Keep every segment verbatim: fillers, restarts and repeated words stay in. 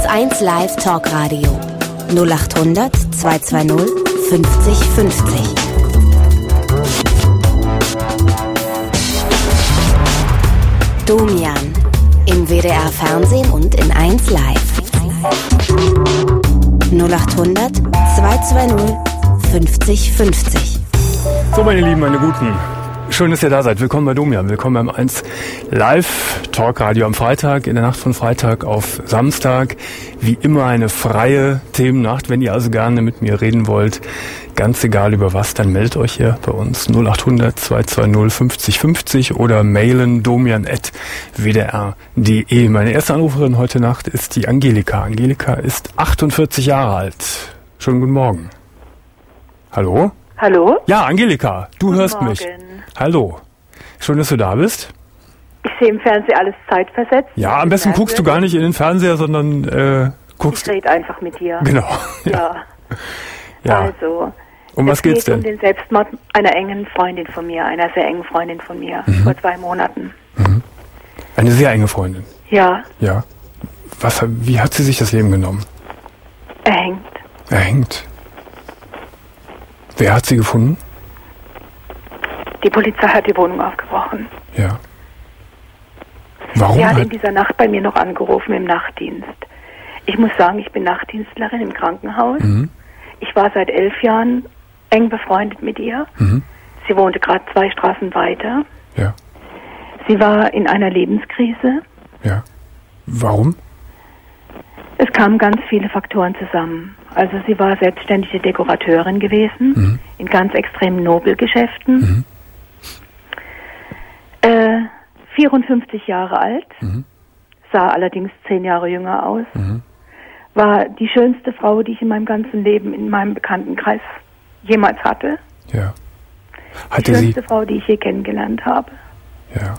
eins Live Talkradio null acht hundert zweihundertzweißig fünfzig fünfzig. Domian im W D R Fernsehen und in eins Live. null acht hundert zweihundertzweißig fünfzig fünfzig. So, meine Lieben, meine Guten. Schön, dass ihr da seid. Willkommen bei Domian. Willkommen beim eins Live Talkradio am Freitag, in der Nacht von Freitag auf Samstag. Wie immer eine freie Themennacht. Wenn ihr also gerne mit mir reden wollt, ganz egal über was, dann meldet euch hier bei uns null acht hundert zweihundertzweißig fünfzig fünfzig oder mailen domian at w d r punkt d e. Meine erste Anruferin heute Nacht ist die Angelika. Angelika ist achtundvierzig Jahre alt. Schönen guten Morgen. Hallo? Hallo? Ja, Angelika, du Guten hörst Morgen. mich. Hallo. Schön, dass du da bist. Ich sehe im Fernsehen alles zeitversetzt. Ja, am besten guckst du gar nicht in den Fernseher, sondern äh, guckst... Ich rede einfach mit dir. Genau. Ja. Ja. Also, Um was es geht's geht denn? um den Selbstmord einer engen Freundin von mir, einer sehr engen Freundin von mir, Mhm. vor zwei Monaten. Mhm. Eine sehr enge Freundin. Ja, Ja. Was, wie hat sie sich das Leben genommen? erhängt. Erhängt. Wer hat sie gefunden? Die Polizei hat die Wohnung aufgebrochen. Ja. Warum Sie hat in hat... dieser Nacht bei mir noch angerufen im Nachtdienst. Ich muss sagen, ich bin Nachtdienstlerin im Krankenhaus. Mhm. Ich war seit elf Jahren eng befreundet mit ihr. Mhm. Sie wohnte gerade zwei Straßen weiter. Ja. Sie war in einer Lebenskrise. Ja. Warum? Es kamen ganz viele Faktoren zusammen. Also sie war selbstständige Dekorateurin gewesen, Mhm. in ganz extremen Nobelgeschäften. Mhm. Äh, vierundfünfzig Jahre alt, Mhm. sah allerdings zehn Jahre jünger aus. Mhm. War die schönste Frau, die ich in meinem ganzen Leben, in meinem Bekanntenkreis jemals hatte. Ja. Die Hatte sie... schönste Frau, die ich je kennengelernt habe. Ja.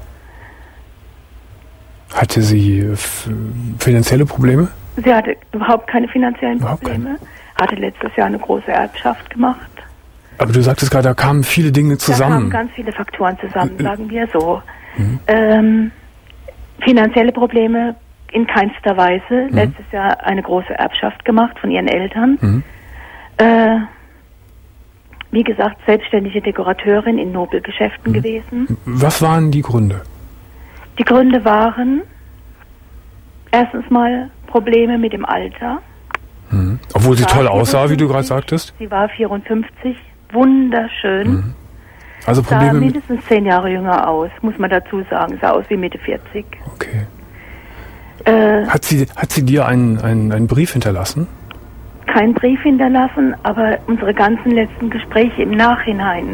Hatte sie f- finanzielle Probleme? Sie hatte überhaupt keine finanziellen Überhaupt Probleme. Hatte letztes Jahr eine große Erbschaft gemacht. Aber du sagtest gerade, da kamen viele Dinge Da kamen zusammen. ganz viele Faktoren zusammen, Äh, äh. sagen wir so. Mhm. Ähm, finanzielle Probleme in keinster Weise. Mhm. Letztes Jahr eine große Erbschaft gemacht von ihren Eltern. Mhm. Äh, wie gesagt, selbstständige Dekorateurin in Nobelgeschäften Mhm. gewesen. Was waren die Gründe? Die Gründe waren erstens mal Probleme mit dem Alter. Mhm. Obwohl sie War toll aussah, wie du gerade vierundfünfzig. sagtest. Sie war vierundfünfzig, wunderschön. Mhm. Also Sah Probleme mit... mindestens zehn Jahre jünger aus, muss man dazu sagen. Sah aus wie Mitte vierzig. Okay. Äh, Hat sie, hat sie dir einen, einen, einen Brief hinterlassen? keinen Brief hinterlassen, aber unsere ganzen letzten Gespräche im Nachhinein.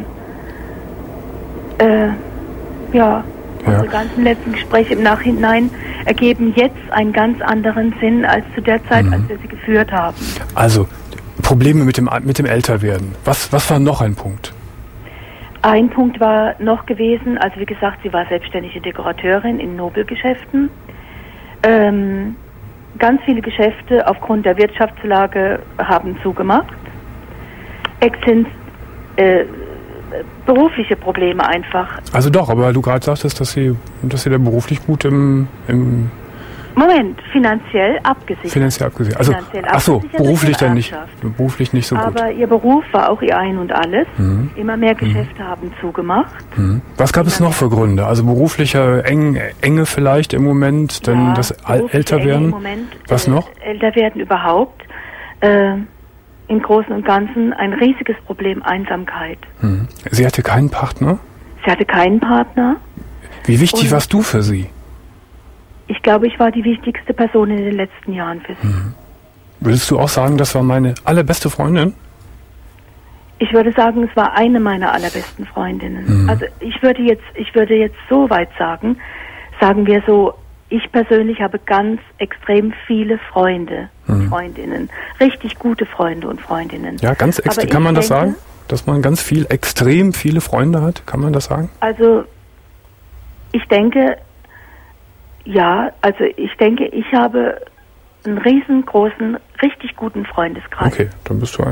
Äh, ja, Ja. unsere ganzen letzten Gespräche im Nachhinein ergeben jetzt einen ganz anderen Sinn als zu der Zeit, Mhm. als wir sie geführt haben. Also, Probleme mit dem, mit dem Älterwerden. Was, was war noch ein Punkt? Ein Punkt war noch gewesen, also wie gesagt, sie war selbstständige Dekorateurin in Nobelgeschäften. Ähm, ganz viele Geschäfte aufgrund der Wirtschaftslage haben zugemacht. Es sind äh, berufliche Probleme einfach. Also doch, aber du gerade sagtest, dass sie, dass sie da beruflich gut im, im Moment, finanziell abgesichert. finanziell abgesehen. Also, Finanziell ach so, abgesichert beruflich durch ihre dann nicht, Erbschaft. beruflich nicht so gut. Aber ihr Beruf war auch ihr Ein und Alles. Mhm. Immer mehr Geschäfte haben zugemacht. Mhm. Was gab es noch für Gründe? Also berufliche Eng, Enge vielleicht im Moment, dann Ja, das Al- berufliche älter Enge werden. Im Moment, Was äh, noch? Älter werden überhaupt. Äh, Im Großen und Ganzen ein riesiges Problem, Einsamkeit. Mhm. Sie hatte keinen Partner. Sie hatte keinen Partner. Wie wichtig Und- warst du für sie? Ich glaube, ich war die wichtigste Person in den letzten Jahren für sie. Mhm. Würdest du auch sagen, das war meine allerbeste Freundin? Ich würde sagen, es war eine meiner allerbesten Freundinnen. Mhm. Also ich würde jetzt, ich würde jetzt so weit sagen, sagen wir so, ich persönlich habe ganz extrem viele Freunde, Mhm. Freundinnen, richtig gute Freunde und Freundinnen. Ja, ganz Aber extrem. ich Kann man das denke- sagen? Dass man ganz viel, extrem viele Freunde hat? Kann man das sagen? Also ich denke, ja, also ich denke, ich habe einen riesengroßen, richtig guten Freundeskreis. Okay, dann bist du ein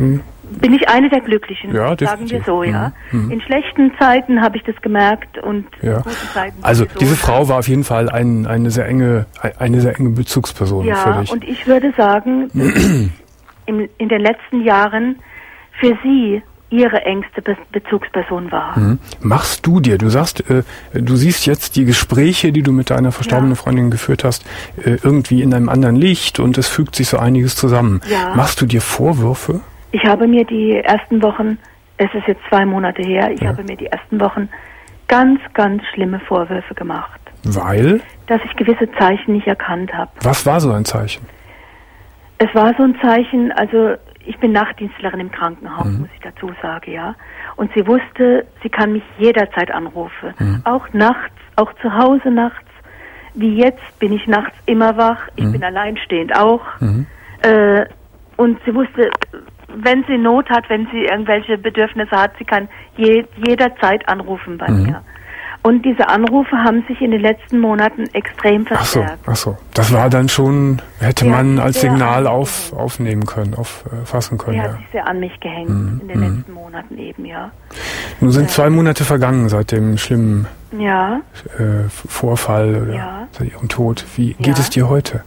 bin ich eine der Glücklichen, ja, sagen wir so, ja. Mhm. In schlechten Zeiten habe ich das gemerkt und ja. in guten Zeiten. Also sowieso. diese Frau war auf jeden Fall ein, eine sehr enge, eine sehr enge Bezugsperson ja, für dich. Und ich würde sagen, in, in den letzten Jahren für sie ihre engste Be- Bezugsperson war. Mhm. Machst du dir, du sagst, äh, du siehst jetzt die Gespräche, die du mit deiner verstorbenen Ja. Freundin geführt hast, äh, irgendwie in einem anderen Licht und es fügt sich so einiges zusammen. Ja. Machst du dir Vorwürfe? Ich habe mir die ersten Wochen, es ist jetzt zwei Monate her, ich Ja. habe mir die ersten Wochen ganz, ganz schlimme Vorwürfe gemacht. Weil? Dass ich gewisse Zeichen nicht erkannt habe. Was war so ein Zeichen? Es war so ein Zeichen, also ich bin Nachtdienstlerin im Krankenhaus, Mhm. muss ich dazu sagen, ja. Und sie wusste, sie kann mich jederzeit anrufen. Mhm. Auch nachts, auch zu Hause nachts. Wie jetzt bin ich nachts immer wach. Ich Mhm. bin alleinstehend auch. Mhm. Äh, und sie wusste, wenn sie Not hat, wenn sie irgendwelche Bedürfnisse hat, sie kann je, jederzeit anrufen bei Mhm. mir. Und diese Anrufe haben sich in den letzten Monaten extrem Ach so, verstärkt. ach so. Das war dann schon, hätte Ja, man als sehr Signal angenehm. auf, aufnehmen können, auffassen können. Sie hat Ja. sich sehr an mich gehängt Mhm. in den Mhm. letzten Monaten eben, ja. Nun sind zwei Monate vergangen seit dem schlimmen Ja, äh, Vorfall oder Ja. seit ihrem Tod. Wie geht Ja. es dir heute?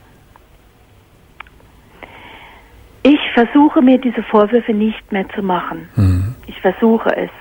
ich versuche mir diese Vorwürfe nicht mehr zu machen. Mhm. Ich versuche es.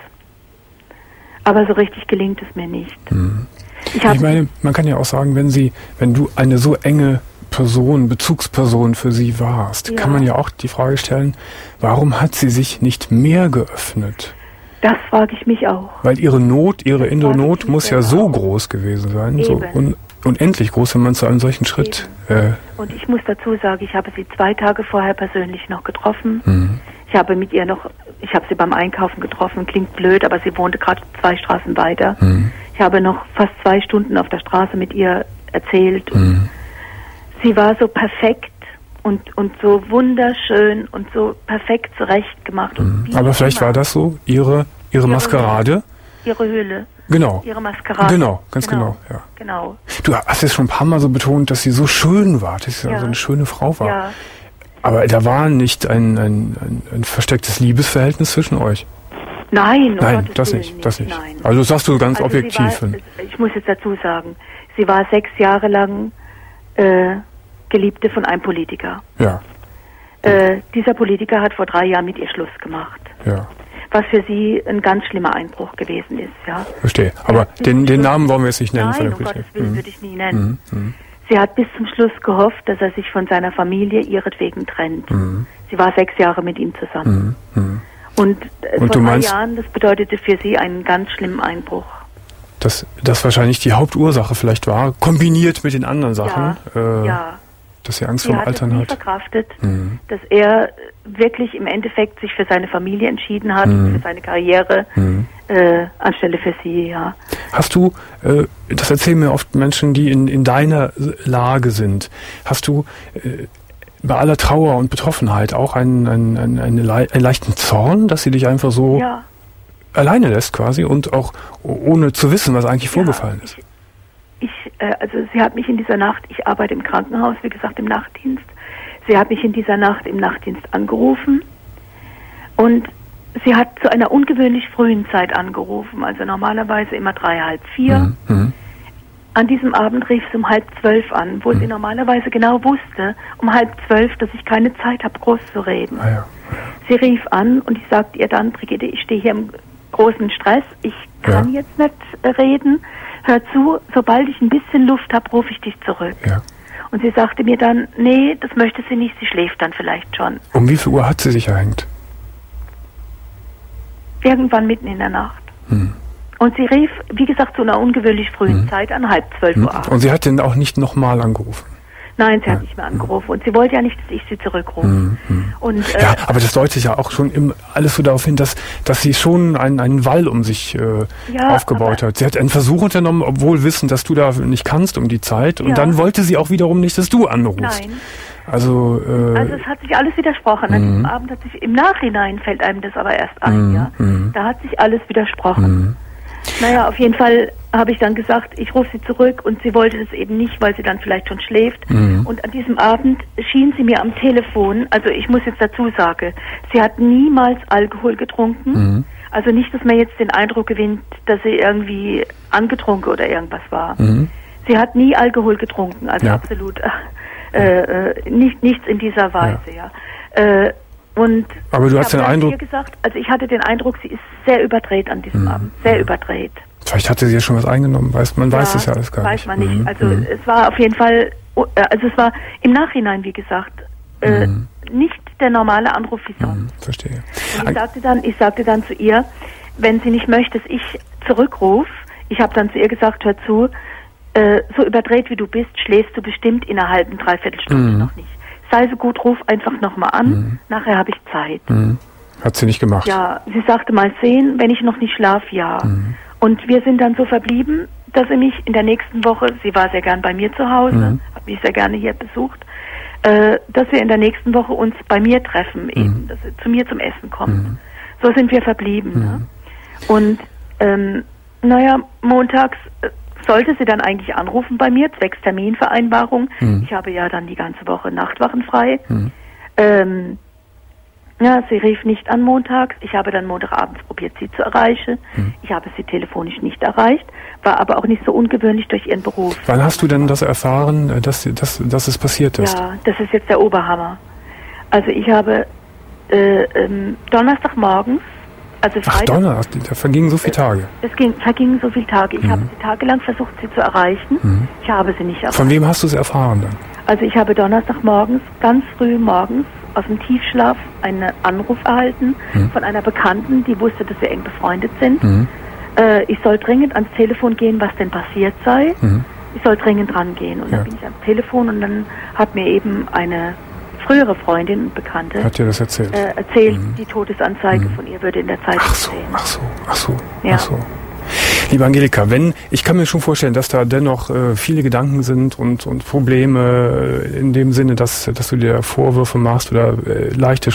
Aber so richtig gelingt es mir nicht. Mhm. Ich, hab, Ich meine, man kann ja auch sagen, wenn sie, wenn du eine so enge Person, Bezugsperson für sie warst, Ja. kann man ja auch die Frage stellen, warum hat sie sich nicht mehr geöffnet? das frage ich mich auch. Weil ihre Not, ihre Das innere frage ich Not mich muss ja selber so auch. groß gewesen sein, so Eben. un unendlich groß, wenn man zu einem solchen Schritt. Äh, Und ich muss dazu sagen, ich habe sie zwei Tage vorher persönlich noch getroffen. mhm. Ich habe mit ihr noch, ich habe sie beim Einkaufen getroffen, klingt blöd, aber sie wohnte gerade zwei Straßen weiter. Mhm. Ich habe noch fast zwei Stunden auf der Straße mit ihr erzählt. Und Mhm. sie war so perfekt und, und so wunderschön und so perfekt zurechtgemacht. Und wie Aber vielleicht immer. war das so ihre, ihre Ihre Maskerade. Ihre Höhle, Genau. ihre Maskerade. Genau, ganz genau, ja. Genau. Du hast jetzt schon ein paar Mal so betont, dass sie so schön war, dass sie Ja. so eine schöne Frau war. Ja. Aber da war nicht ein, ein, ein, ein verstecktes Liebesverhältnis zwischen euch. Nein, um Nein, Gottes das Willen nicht, das nicht. Nein. Also das sagst du ganz Also objektiv. Sie war, ich muss jetzt dazu sagen, sie war sechs Jahre lang äh, Geliebte von einem Politiker. Ja, Äh, dieser Politiker hat vor drei Jahren mit ihr Schluss gemacht, ja, was für sie ein ganz schlimmer Einbruch gewesen ist. Ja. verstehe. Aber Ja, den, den Schluss- Namen wollen wir jetzt nicht nennen von Nein, der um Gottes Politik. Willen Mhm. würde ich nie nennen. Mhm. Mhm. Sie hat bis zum Schluss gehofft, dass er sich von seiner Familie ihretwegen trennt. Mhm. Sie war sechs Jahre mit ihm zusammen. Mhm. Mhm. Und, äh, Und vor du drei meinst- Jahren, das bedeutete für sie einen ganz schlimmen Einbruch. Dass das wahrscheinlich die Hauptursache vielleicht war, kombiniert mit den anderen Sachen, Ja, äh, ja. dass sie Angst Sie vor dem hat es Altern nie hat. verkraftet, Mhm. dass er wirklich im Endeffekt sich für seine Familie entschieden hat, Mhm. für seine Karriere, Mhm. äh, anstelle für sie, ja. Hast du, äh, das erzählen mir oft Menschen, die in, in deiner Lage sind, hast du äh, bei aller Trauer und Betroffenheit auch einen, einen, einen, einen, le einen leichten Zorn, dass sie dich einfach so Ja, alleine lässt quasi und auch ohne zu wissen, was eigentlich ja, vorgefallen ist? Ich, ich, äh, also sie hat mich in dieser Nacht, ich arbeite im Krankenhaus, wie gesagt, im Nachtdienst. Sie hat mich in dieser Nacht im Nachtdienst angerufen und sie hat zu einer ungewöhnlich frühen Zeit angerufen, also normalerweise immer drei, halb vier. Mhm. Mhm. An diesem Abend rief sie um halb zwölf an, wo Mhm. sie normalerweise genau wusste, um halb zwölf, dass ich keine Zeit habe, groß zu reden. Ah, ja. Sie rief an und ich sagte ihr dann, Brigitte, ich stehe hier im großen Stress, ich kann Ja. jetzt nicht äh, reden, hör zu, sobald ich ein bisschen Luft habe, rufe ich dich zurück. Ja. Und sie sagte mir dann, nee, das möchte sie nicht, sie schläft dann vielleicht schon. Um wie viel Uhr hat sie sich erhängt? Irgendwann mitten in der Nacht. Mhm. Und sie rief, wie gesagt, zu einer ungewöhnlich frühen Mhm. Zeit an halb zwölf Mhm. Uhr abends. Und sie hat denn auch nicht nochmal angerufen? Nein, sie hat Ja. nicht mehr angerufen. Und sie wollte ja nicht, dass ich sie zurückrufe. Mhm. Mhm. Und, äh, Ja, aber das deutet ja auch schon im, alles so darauf hin, dass, dass sie schon einen, einen Wall um sich äh, Ja, aufgebaut aber- hat. Sie hat einen Versuch unternommen, obwohl wissend, dass du da nicht kannst um die Zeit. Und Ja. dann wollte sie auch wiederum nicht, dass du anrufst. Nein. Also, äh, Also es hat sich alles widersprochen. An Mhm. diesem Abend hat sich, im Nachhinein fällt einem das aber erst ein, Mhm. ja. Mhm. Da hat sich alles widersprochen. Mhm. Naja, auf jeden Fall habe ich dann gesagt, ich rufe sie zurück und sie wollte das eben nicht, weil sie dann vielleicht schon schläft. Mhm. Und an diesem Abend schien sie mir am Telefon, also ich muss jetzt dazu sagen, sie hat niemals Alkohol getrunken. Mhm. Also nicht, dass man jetzt den Eindruck gewinnt, dass sie irgendwie angetrunken oder irgendwas war. Mhm. Sie hat nie Alkohol getrunken, also ja. absolut äh, äh, nicht, nichts in dieser Weise, ja. ja. Äh, und Aber du hast den Eindruck... gesagt, also ich hatte den Eindruck, sie ist sehr überdreht an diesem mhm. Abend, sehr mhm. überdreht. Vielleicht hatte sie ja schon was eingenommen, weiß, man ja, weiß es ja alles gar weiß nicht. Weiß man nicht, mhm. also mhm. es war auf jeden Fall, also es war im Nachhinein, wie gesagt, äh, mhm. nicht der normale Anruf wie sonst. Mhm. Verstehe. Und ich sagte dann, ich sagte dann zu ihr, wenn sie nicht möchte, dass ich zurückrufe, ich habe dann zu ihr gesagt, hör zu, äh, so überdreht wie du bist, schläfst du bestimmt in einer halben, dreiviertel Stunde mhm. noch nicht. Sei so gut, ruf einfach nochmal an, mhm. nachher habe ich Zeit. Mhm. Hat sie nicht gemacht? Ja, sie sagte, mal sehen, wenn ich noch nicht schlafe, ja. Mhm. Und wir sind dann so verblieben, dass sie mich in der nächsten Woche, sie war sehr gern bei mir zu Hause, mhm. hat mich sehr gerne hier besucht, äh, dass wir in der nächsten Woche uns bei mir treffen, mhm. eben, dass sie zu mir zum Essen kommt. Mhm. So sind wir verblieben. Mhm. Ne? Und ähm, naja, montags äh, sollte sie dann eigentlich anrufen bei mir, zwecks Terminvereinbarung. Mhm. Ich habe ja dann die ganze Woche Nachtwachen frei. Mhm. Ähm, ja, sie rief nicht an montags. Ich habe dann Montagabends probiert, sie zu erreichen. Mhm. Ich habe sie telefonisch nicht erreicht, war aber auch nicht so ungewöhnlich durch ihren Beruf. Wann hast du denn das erfahren, dass, dass, dass es passiert ist? Ja, das ist jetzt der Oberhammer. Also ich habe äh, ähm, Donnerstagmorgens, also Freitag... Ach, Donnerstag, da vergingen so viele Tage. Es ging, vergingen so viele Tage. Ich mhm. habe sie tagelang versucht, sie zu erreichen. Mhm. Ich habe sie nicht erreicht. Von wem hast du es erfahren dann? Also ich habe Donnerstagmorgens, ganz früh morgens, aus dem Tiefschlaf einen Anruf erhalten mhm. von einer Bekannten, die wusste, dass wir eng befreundet sind. Mhm. Äh, ich soll dringend ans Telefon gehen, was denn passiert sei. Mhm. Ich soll dringend rangehen. Und ja. dann bin ich ans Telefon und dann hat mir eben eine frühere Freundin und Bekannte hat dir das erzählt, äh, erzählt mhm. die Todesanzeige mhm. von ihr würde in der Zeitung ach so, stehen. Ach so, ach so, ja. ach so. Liebe Angelika, wenn, ich kann mir schon vorstellen, dass da dennoch äh, viele Gedanken sind und, und Probleme äh, in dem Sinne, dass, dass du dir Vorwürfe machst oder äh, leichte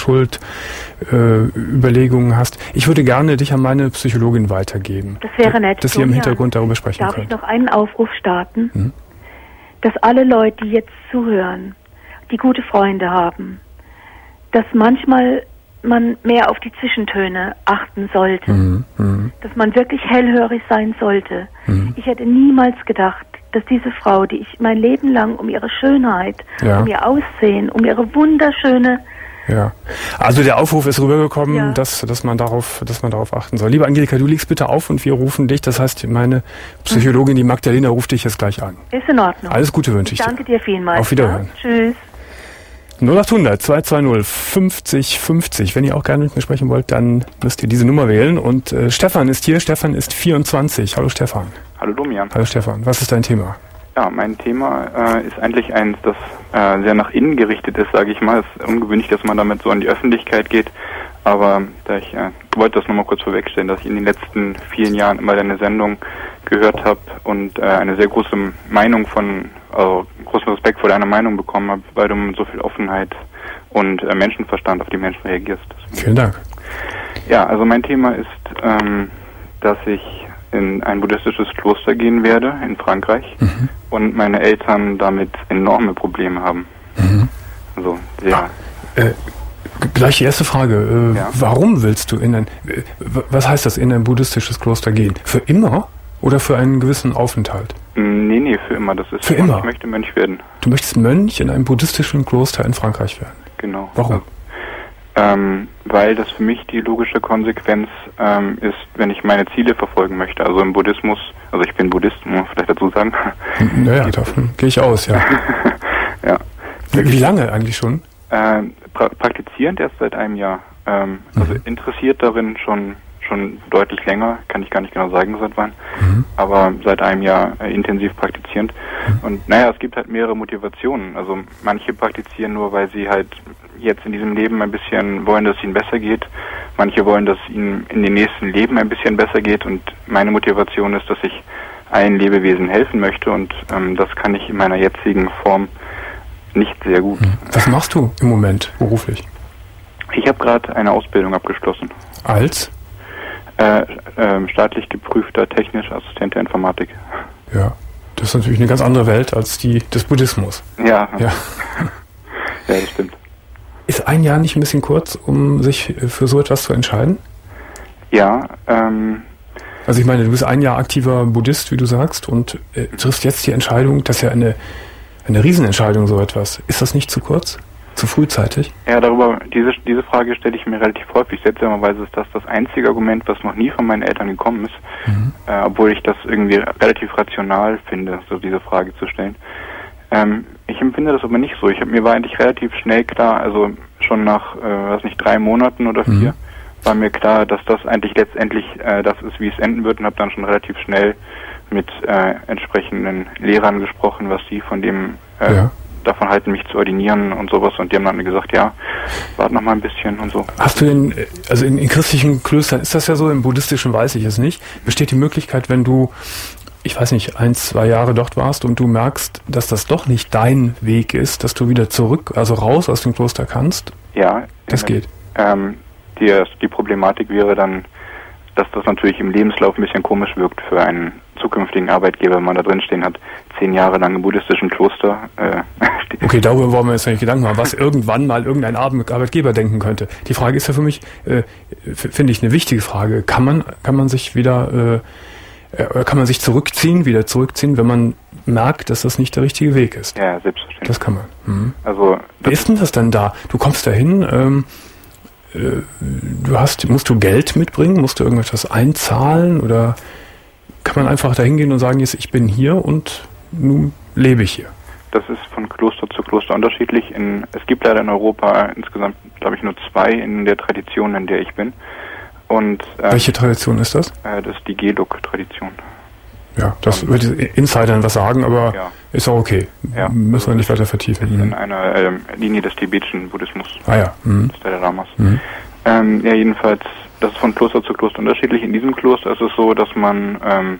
Schuldüberlegungen äh, hast. Ich würde gerne dich an meine Psychologin weitergeben. Das wäre nett. Dass wir im Hintergrund darüber sprechen Darf können. Darf ich noch einen Aufruf starten? Hm? Dass alle Leute, die jetzt zuhören, die gute Freunde haben, dass manchmal man mehr auf die Zwischentöne achten sollte, mhm, mh. dass man wirklich hellhörig sein sollte. Mhm. Ich hätte niemals gedacht, dass diese Frau, die ich mein Leben lang um ihre Schönheit, ja. um ihr Aussehen, um ihre wunderschöne... Ja, also der Aufruf ist rübergekommen, ja. dass, dass man darauf, dass man darauf achten soll. Liebe Angelika, du legst bitte auf und wir rufen dich. Das heißt, meine Psychologin, die Magdalena, ruft dich jetzt gleich an. Ist in Ordnung. Alles Gute wünsche ich dir. Danke dir vielmals. Auf Wiederhören. Ja? Tschüss. null acht hundert zwei zwei null fünfzig fünfzig. Wenn ihr auch gerne mit mir sprechen wollt, dann müsst ihr diese Nummer wählen. Und äh, Stefan ist hier. Stefan ist vierundzwanzig. Hallo Stefan. Hallo Domian. Hallo Stefan. Was ist dein Thema? Ja, mein Thema äh, ist eigentlich eins, das äh, sehr nach innen gerichtet ist, sage ich mal. Es ist ungewöhnlich, dass man damit so an die Öffentlichkeit geht. Aber da ich äh, wollte das nochmal kurz vorwegstellen, dass ich in den letzten vielen Jahren immer deine Sendung gehört habe und äh, eine sehr große Meinung von, also großen Respekt vor deiner Meinung bekommen habe, weil du mit so viel Offenheit und äh, Menschenverstand auf die Menschen reagierst. Deswegen. Vielen Dank. Ja, also mein Thema ist, ähm, dass ich in ein buddhistisches Kloster gehen werde in Frankreich mhm. und meine Eltern damit enorme Probleme haben. Mhm. Also sehr... Ah, äh, gleich die erste Frage. Äh, ja. Warum willst du in ein... Äh, was heißt das, in ein buddhistisches Kloster gehen? Für immer? Oder für einen gewissen Aufenthalt? Nee, nee, für immer. Das ist für immer? Ich möchte Mönch werden. Du möchtest Mönch in einem buddhistischen Kloster in Frankreich werden? Genau. Warum? Also, ähm, weil das für mich die logische Konsequenz ähm, ist, wenn ich meine Ziele verfolgen möchte. Also im Buddhismus, also ich bin Buddhist, muss man vielleicht dazu sagen. Naja, davon gehe ich aus, ja. ja. Wie, wie lange eigentlich schon? Äh, pra- praktizierend erst seit einem Jahr. Ähm, mhm. Also interessiert darin schon schon deutlich länger, kann ich gar nicht genau sagen, seit wann, mhm. aber seit einem Jahr äh, intensiv praktizierend. Mhm. Und naja, es gibt halt mehrere Motivationen. Also manche praktizieren nur, weil sie halt jetzt in diesem Leben ein bisschen wollen, dass es ihnen besser geht. Manche wollen, dass es ihnen in den nächsten Leben ein bisschen besser geht. Und meine Motivation ist, dass ich allen Lebewesen helfen möchte. Und ähm, das kann ich in meiner jetzigen Form nicht sehr gut. Mhm. Was machst du im Moment beruflich? Ich habe gerade eine Ausbildung abgeschlossen. Als? Äh, äh, staatlich geprüfter technischer Assistent der Informatik. Ja, das ist natürlich eine ganz andere Welt als die des Buddhismus. Ja. Ja, ja, das stimmt. Ist ein Jahr nicht ein bisschen kurz, um sich für so etwas zu entscheiden? Ja, ähm... Also ich meine, du bist ein Jahr aktiver Buddhist, wie du sagst, und äh, triffst jetzt die Entscheidung, das ist ja eine, eine Riesenentscheidung, so etwas. Ist das nicht zu kurz? Zu frühzeitig? Ja, darüber, diese, diese Frage stelle ich mir relativ häufig. Seltsamerweise ist das das einzige Argument, was noch nie von meinen Eltern gekommen ist, mhm. äh, obwohl ich das irgendwie relativ rational finde, so diese Frage zu stellen. Ähm, ich empfinde das aber nicht so. Ich hab, mir war eigentlich relativ schnell klar, also schon nach, äh, weiß nicht, drei Monaten oder vier, mhm. war mir klar, dass das eigentlich letztendlich äh, das ist, wie es enden wird, und habe dann schon relativ schnell mit äh, entsprechenden Lehrern gesprochen, was sie von dem äh, ja. davon halten, mich zu ordinieren und sowas, und die haben dann gesagt, ja, warte noch mal ein bisschen und so. Hast du in, also in, in christlichen Klöstern ist das ja so, im buddhistischen weiß ich es nicht, besteht die Möglichkeit, wenn du, ich weiß nicht, ein, zwei Jahre dort warst und du merkst, dass das doch nicht dein Weg ist, dass du wieder zurück, also raus aus dem Kloster kannst? Ja. Das äh, geht. Ähm, die, die Problematik wäre dann, dass das natürlich im Lebenslauf ein bisschen komisch wirkt für einen zukünftigen Arbeitgeber, wenn man da drin stehen hat, zehn Jahre lang im buddhistischen Kloster. Äh, okay, darüber wollen wir jetzt nicht Gedanken machen, was irgendwann mal irgendein Arbeitgeber denken könnte. Die Frage ist ja für mich, äh, finde ich, eine wichtige Frage. Kann man, kann man sich wieder, äh, kann man sich zurückziehen, wieder zurückziehen, wenn man merkt, dass das nicht der richtige Weg ist? Ja, selbstverständlich. Das kann man. Mhm. Also, wie ist denn das denn da? Du kommst da hin, ähm, du hast, musst du Geld mitbringen? Musst du irgendetwas einzahlen? Oder kann man einfach da hingehen und sagen, jetzt ich bin hier und nun lebe ich hier? Das ist von Kloster zu Kloster unterschiedlich. In, es gibt leider in Europa insgesamt, glaube ich, nur zwei in der Tradition, in der ich bin. Und äh, welche Tradition ist das? Äh, das ist die Gelug-Tradition. Ja, das würde Insidern was sagen, aber ja. Ist auch okay. Ja. Müssen wir nicht weiter vertiefen. Ist in einer ähm, Linie des tibetischen Buddhismus. Ah ja. Mhm. Des Dalai Lamas. Mhm. Ähm, ja, jedenfalls, das ist von Kloster zu Kloster unterschiedlich. In diesem Kloster ist es so, dass man ähm,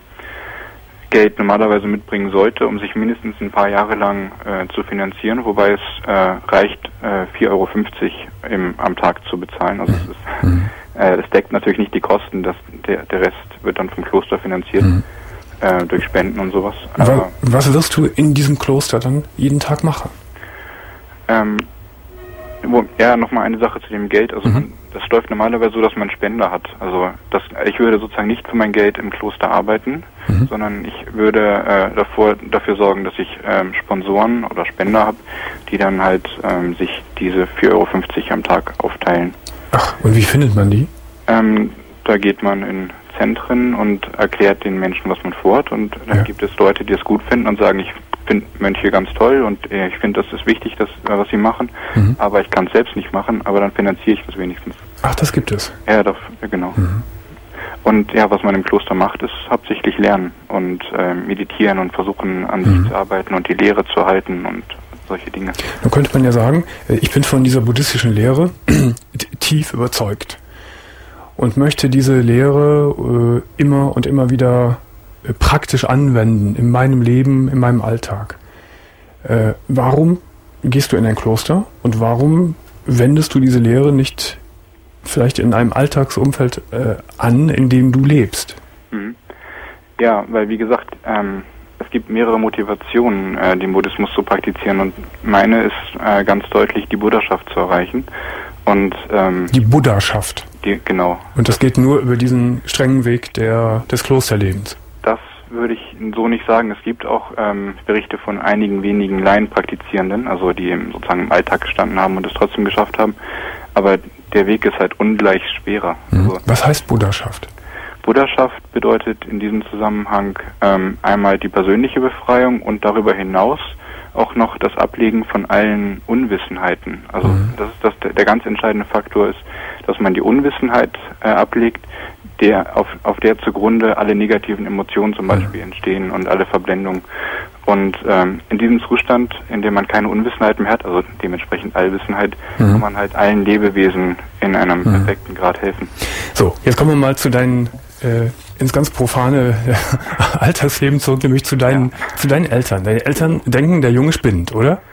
Geld normalerweise mitbringen sollte, um sich mindestens ein paar Jahre lang äh, zu finanzieren, wobei es äh, reicht, äh, vier Euro fünfzig im, am Tag zu bezahlen. Also mhm. es, ist, mhm. äh, es deckt natürlich nicht die Kosten, das, der, der Rest wird dann vom Kloster finanziert. Mhm. Äh, durch Spenden und sowas. Aber was wirst du in diesem Kloster dann jeden Tag machen? Ähm, wo, ja, nochmal eine Sache zu dem Geld. Also mhm. man, das läuft normalerweise so, dass man einen Spender hat. Also das, ich würde sozusagen nicht für mein Geld im Kloster arbeiten, mhm. sondern ich würde äh, davor, dafür sorgen, dass ich ähm, Sponsoren oder Spender habe, die dann halt ähm, sich diese vier Euro fünfzig am Tag aufteilen. Ach, und wie findet man die? Ähm, da geht man in Zentren und erklärt den Menschen, was man vorhat, und dann ja. gibt es Leute, die es gut finden und sagen, ich finde Mönche ganz toll und äh, ich finde, das ist wichtig, das, äh, was sie machen, mhm. aber ich kann es selbst nicht machen, aber dann finanziere ich das wenigstens. Ach, das gibt es? Ja, das, ja genau. Mhm. Und ja, was man im Kloster macht, ist hauptsächlich lernen und äh, meditieren und versuchen, an sich mhm. zu arbeiten und die Lehre zu halten und solche Dinge. Nun könnte man ja sagen, ich bin von dieser buddhistischen Lehre tief überzeugt und möchte diese Lehre äh, immer und immer wieder äh, praktisch anwenden in meinem Leben, in meinem Alltag. Äh, warum gehst du in ein Kloster und warum wendest du diese Lehre nicht vielleicht in einem Alltagsumfeld äh, an, in dem du lebst? Mhm. Ja, weil wie gesagt, ähm, es gibt mehrere Motivationen, äh, den Buddhismus zu praktizieren, und meine ist äh, ganz deutlich, die Buddhaschaft zu erreichen. Und ähm, die Buddhaschaft. Die, genau. Und das geht nur über diesen strengen Weg der, des Klosterlebens. Das würde ich so nicht sagen. Es gibt auch ähm, Berichte von einigen wenigen Laienpraktizierenden, also die im, sozusagen im Alltag gestanden haben und es trotzdem geschafft haben. Aber der Weg ist halt ungleich schwerer. Mhm. Also, was heißt Buddhaschaft? Buddhaschaft bedeutet in diesem Zusammenhang ähm, einmal die persönliche Befreiung und darüber hinaus auch noch das Ablegen von allen Unwissenheiten. Also mhm. das ist das, der, der ganz entscheidende Faktor ist, dass man die Unwissenheit äh, ablegt, der auf, auf der zugrunde alle negativen Emotionen zum Beispiel mhm. entstehen und alle Verblendungen. Und ähm, in diesem Zustand, in dem man keine Unwissenheit mehr hat, also dementsprechend Allwissenheit, mhm. kann man halt allen Lebewesen in einem mhm. perfekten Grad helfen. So, jetzt kommen wir mal zu deinen äh, ins ganz profane äh, Alltagsleben zurück, nämlich zu deinen, ja. zu deinen Eltern. Deine Eltern denken, der Junge spinnt, oder?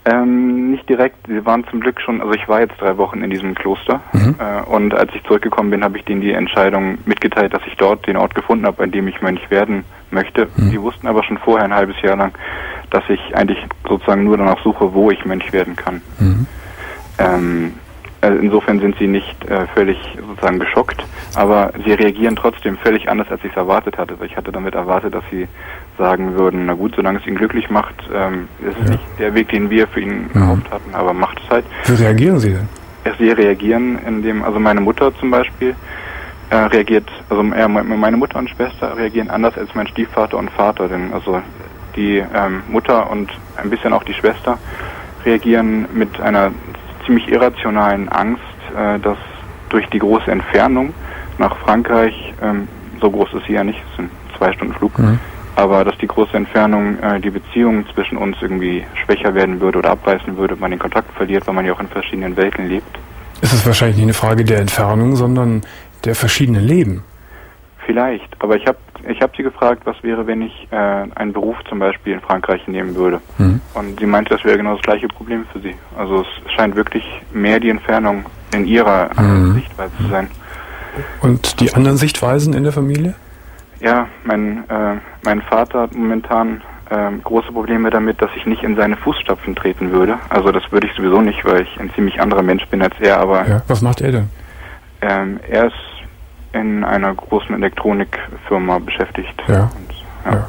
Ähm, nicht direkt, sie waren zum Glück schon, also ich war jetzt drei Wochen in diesem Kloster mhm. äh, und als ich zurückgekommen bin, habe ich denen die Entscheidung mitgeteilt, dass ich dort den Ort gefunden habe, an dem ich Mönch werden möchte. Mhm. Die wussten aber schon vorher ein halbes Jahr lang, dass ich eigentlich sozusagen nur danach suche, wo ich Mönch werden kann. Mhm. Ähm, also insofern sind sie nicht äh, völlig sozusagen geschockt, aber sie reagieren trotzdem völlig anders, als ich es erwartet hatte. Ich hatte damit erwartet, dass sie sagen würden, na gut, solange es ihn glücklich macht, ähm, ist es ja. nicht der Weg, den wir für ihn mhm. erhofft hatten, aber macht es halt. Wie reagieren Sie denn? Ja, sie reagieren, indem, also meine Mutter zum Beispiel äh, reagiert, also äh, meine Mutter und Schwester reagieren anders als mein Stiefvater und Vater, denn also die ähm, Mutter und ein bisschen auch die Schwester reagieren mit einer ziemlich irrationalen Angst, äh, dass durch die große Entfernung nach Frankreich, ähm, so groß ist sie ja nicht, es sind zwei Stunden Flug, mhm. aber dass die große Entfernung äh, die Beziehung zwischen uns irgendwie schwächer werden würde oder abreißen würde, man den Kontakt verliert, weil man ja auch in verschiedenen Welten lebt. Es ist wahrscheinlich nicht eine Frage der Entfernung, sondern der verschiedenen Leben. Vielleicht, aber ich habe ich hab sie gefragt, was wäre, wenn ich äh, einen Beruf zum Beispiel in Frankreich nehmen würde. Mhm. Und sie meinte, das wäre genau das gleiche Problem für sie. Also es scheint wirklich mehr die Entfernung in ihrer mhm. Sichtweise zu sein. Und die anderen Sichtweisen in der Familie? Ja, mein, äh, mein Vater hat momentan äh, große Probleme damit, dass ich nicht in seine Fußstapfen treten würde. Also das würde ich sowieso nicht, weil ich ein ziemlich anderer Mensch bin als er. Aber ja, was macht er denn? Ähm, er ist in einer großen Elektronikfirma beschäftigt. Ja. Und, ja. ja.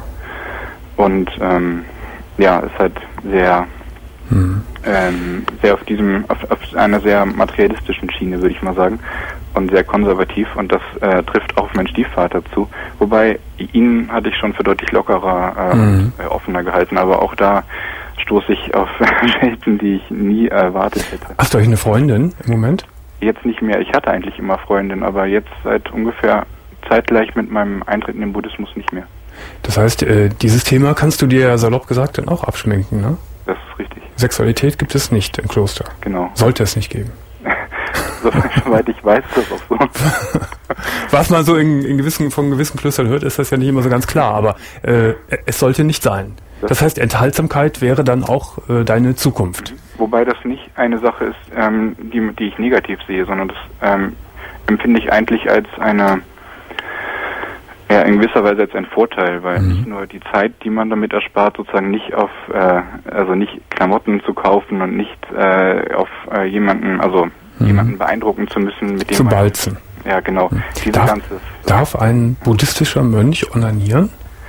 Und ähm, ja, ist halt sehr, mhm. ähm, sehr auf diesem, auf, auf einer sehr materialistischen Schiene, würde ich mal sagen, und sehr konservativ. Und das äh, trifft auch auf meinen Stiefvater zu. Wobei ihn hatte ich schon für deutlich lockerer, äh, mhm. äh, offener gehalten, aber auch da stoße ich auf Welten, die ich nie erwartet hätte. Hast du eigentlich eine Freundin im Moment? Jetzt nicht mehr. Ich hatte eigentlich immer Freundin, aber jetzt seit ungefähr zeitgleich mit meinem Eintritt in den Buddhismus nicht mehr. Das heißt, äh, dieses Thema kannst du dir salopp gesagt dann auch abschminken, ne? Das ist richtig. Sexualität gibt es nicht im Kloster. Genau. Sollte es nicht geben. Soweit ich weiß, ist das auch so. Was man so in, in gewissen, von gewissen Klöstern hört, ist das ja nicht immer so ganz klar, aber äh, es sollte nicht sein. Das heißt, Enthaltsamkeit wäre dann auch äh, deine Zukunft. Wobei das nicht eine Sache ist, ähm, die, die ich negativ sehe, sondern das ähm, empfinde ich eigentlich als eine, ja, in gewisser Weise als ein Vorteil, weil mhm. nicht nur die Zeit, die man damit erspart, sozusagen nicht auf, äh, also nicht Klamotten zu kaufen und nicht äh, auf äh, jemanden, also mhm. jemanden beeindrucken zu müssen, mit dem zu balzen. Man, ja, genau. Mhm. Diese darf, ganze, darf ein buddhistischer Mönch onanieren?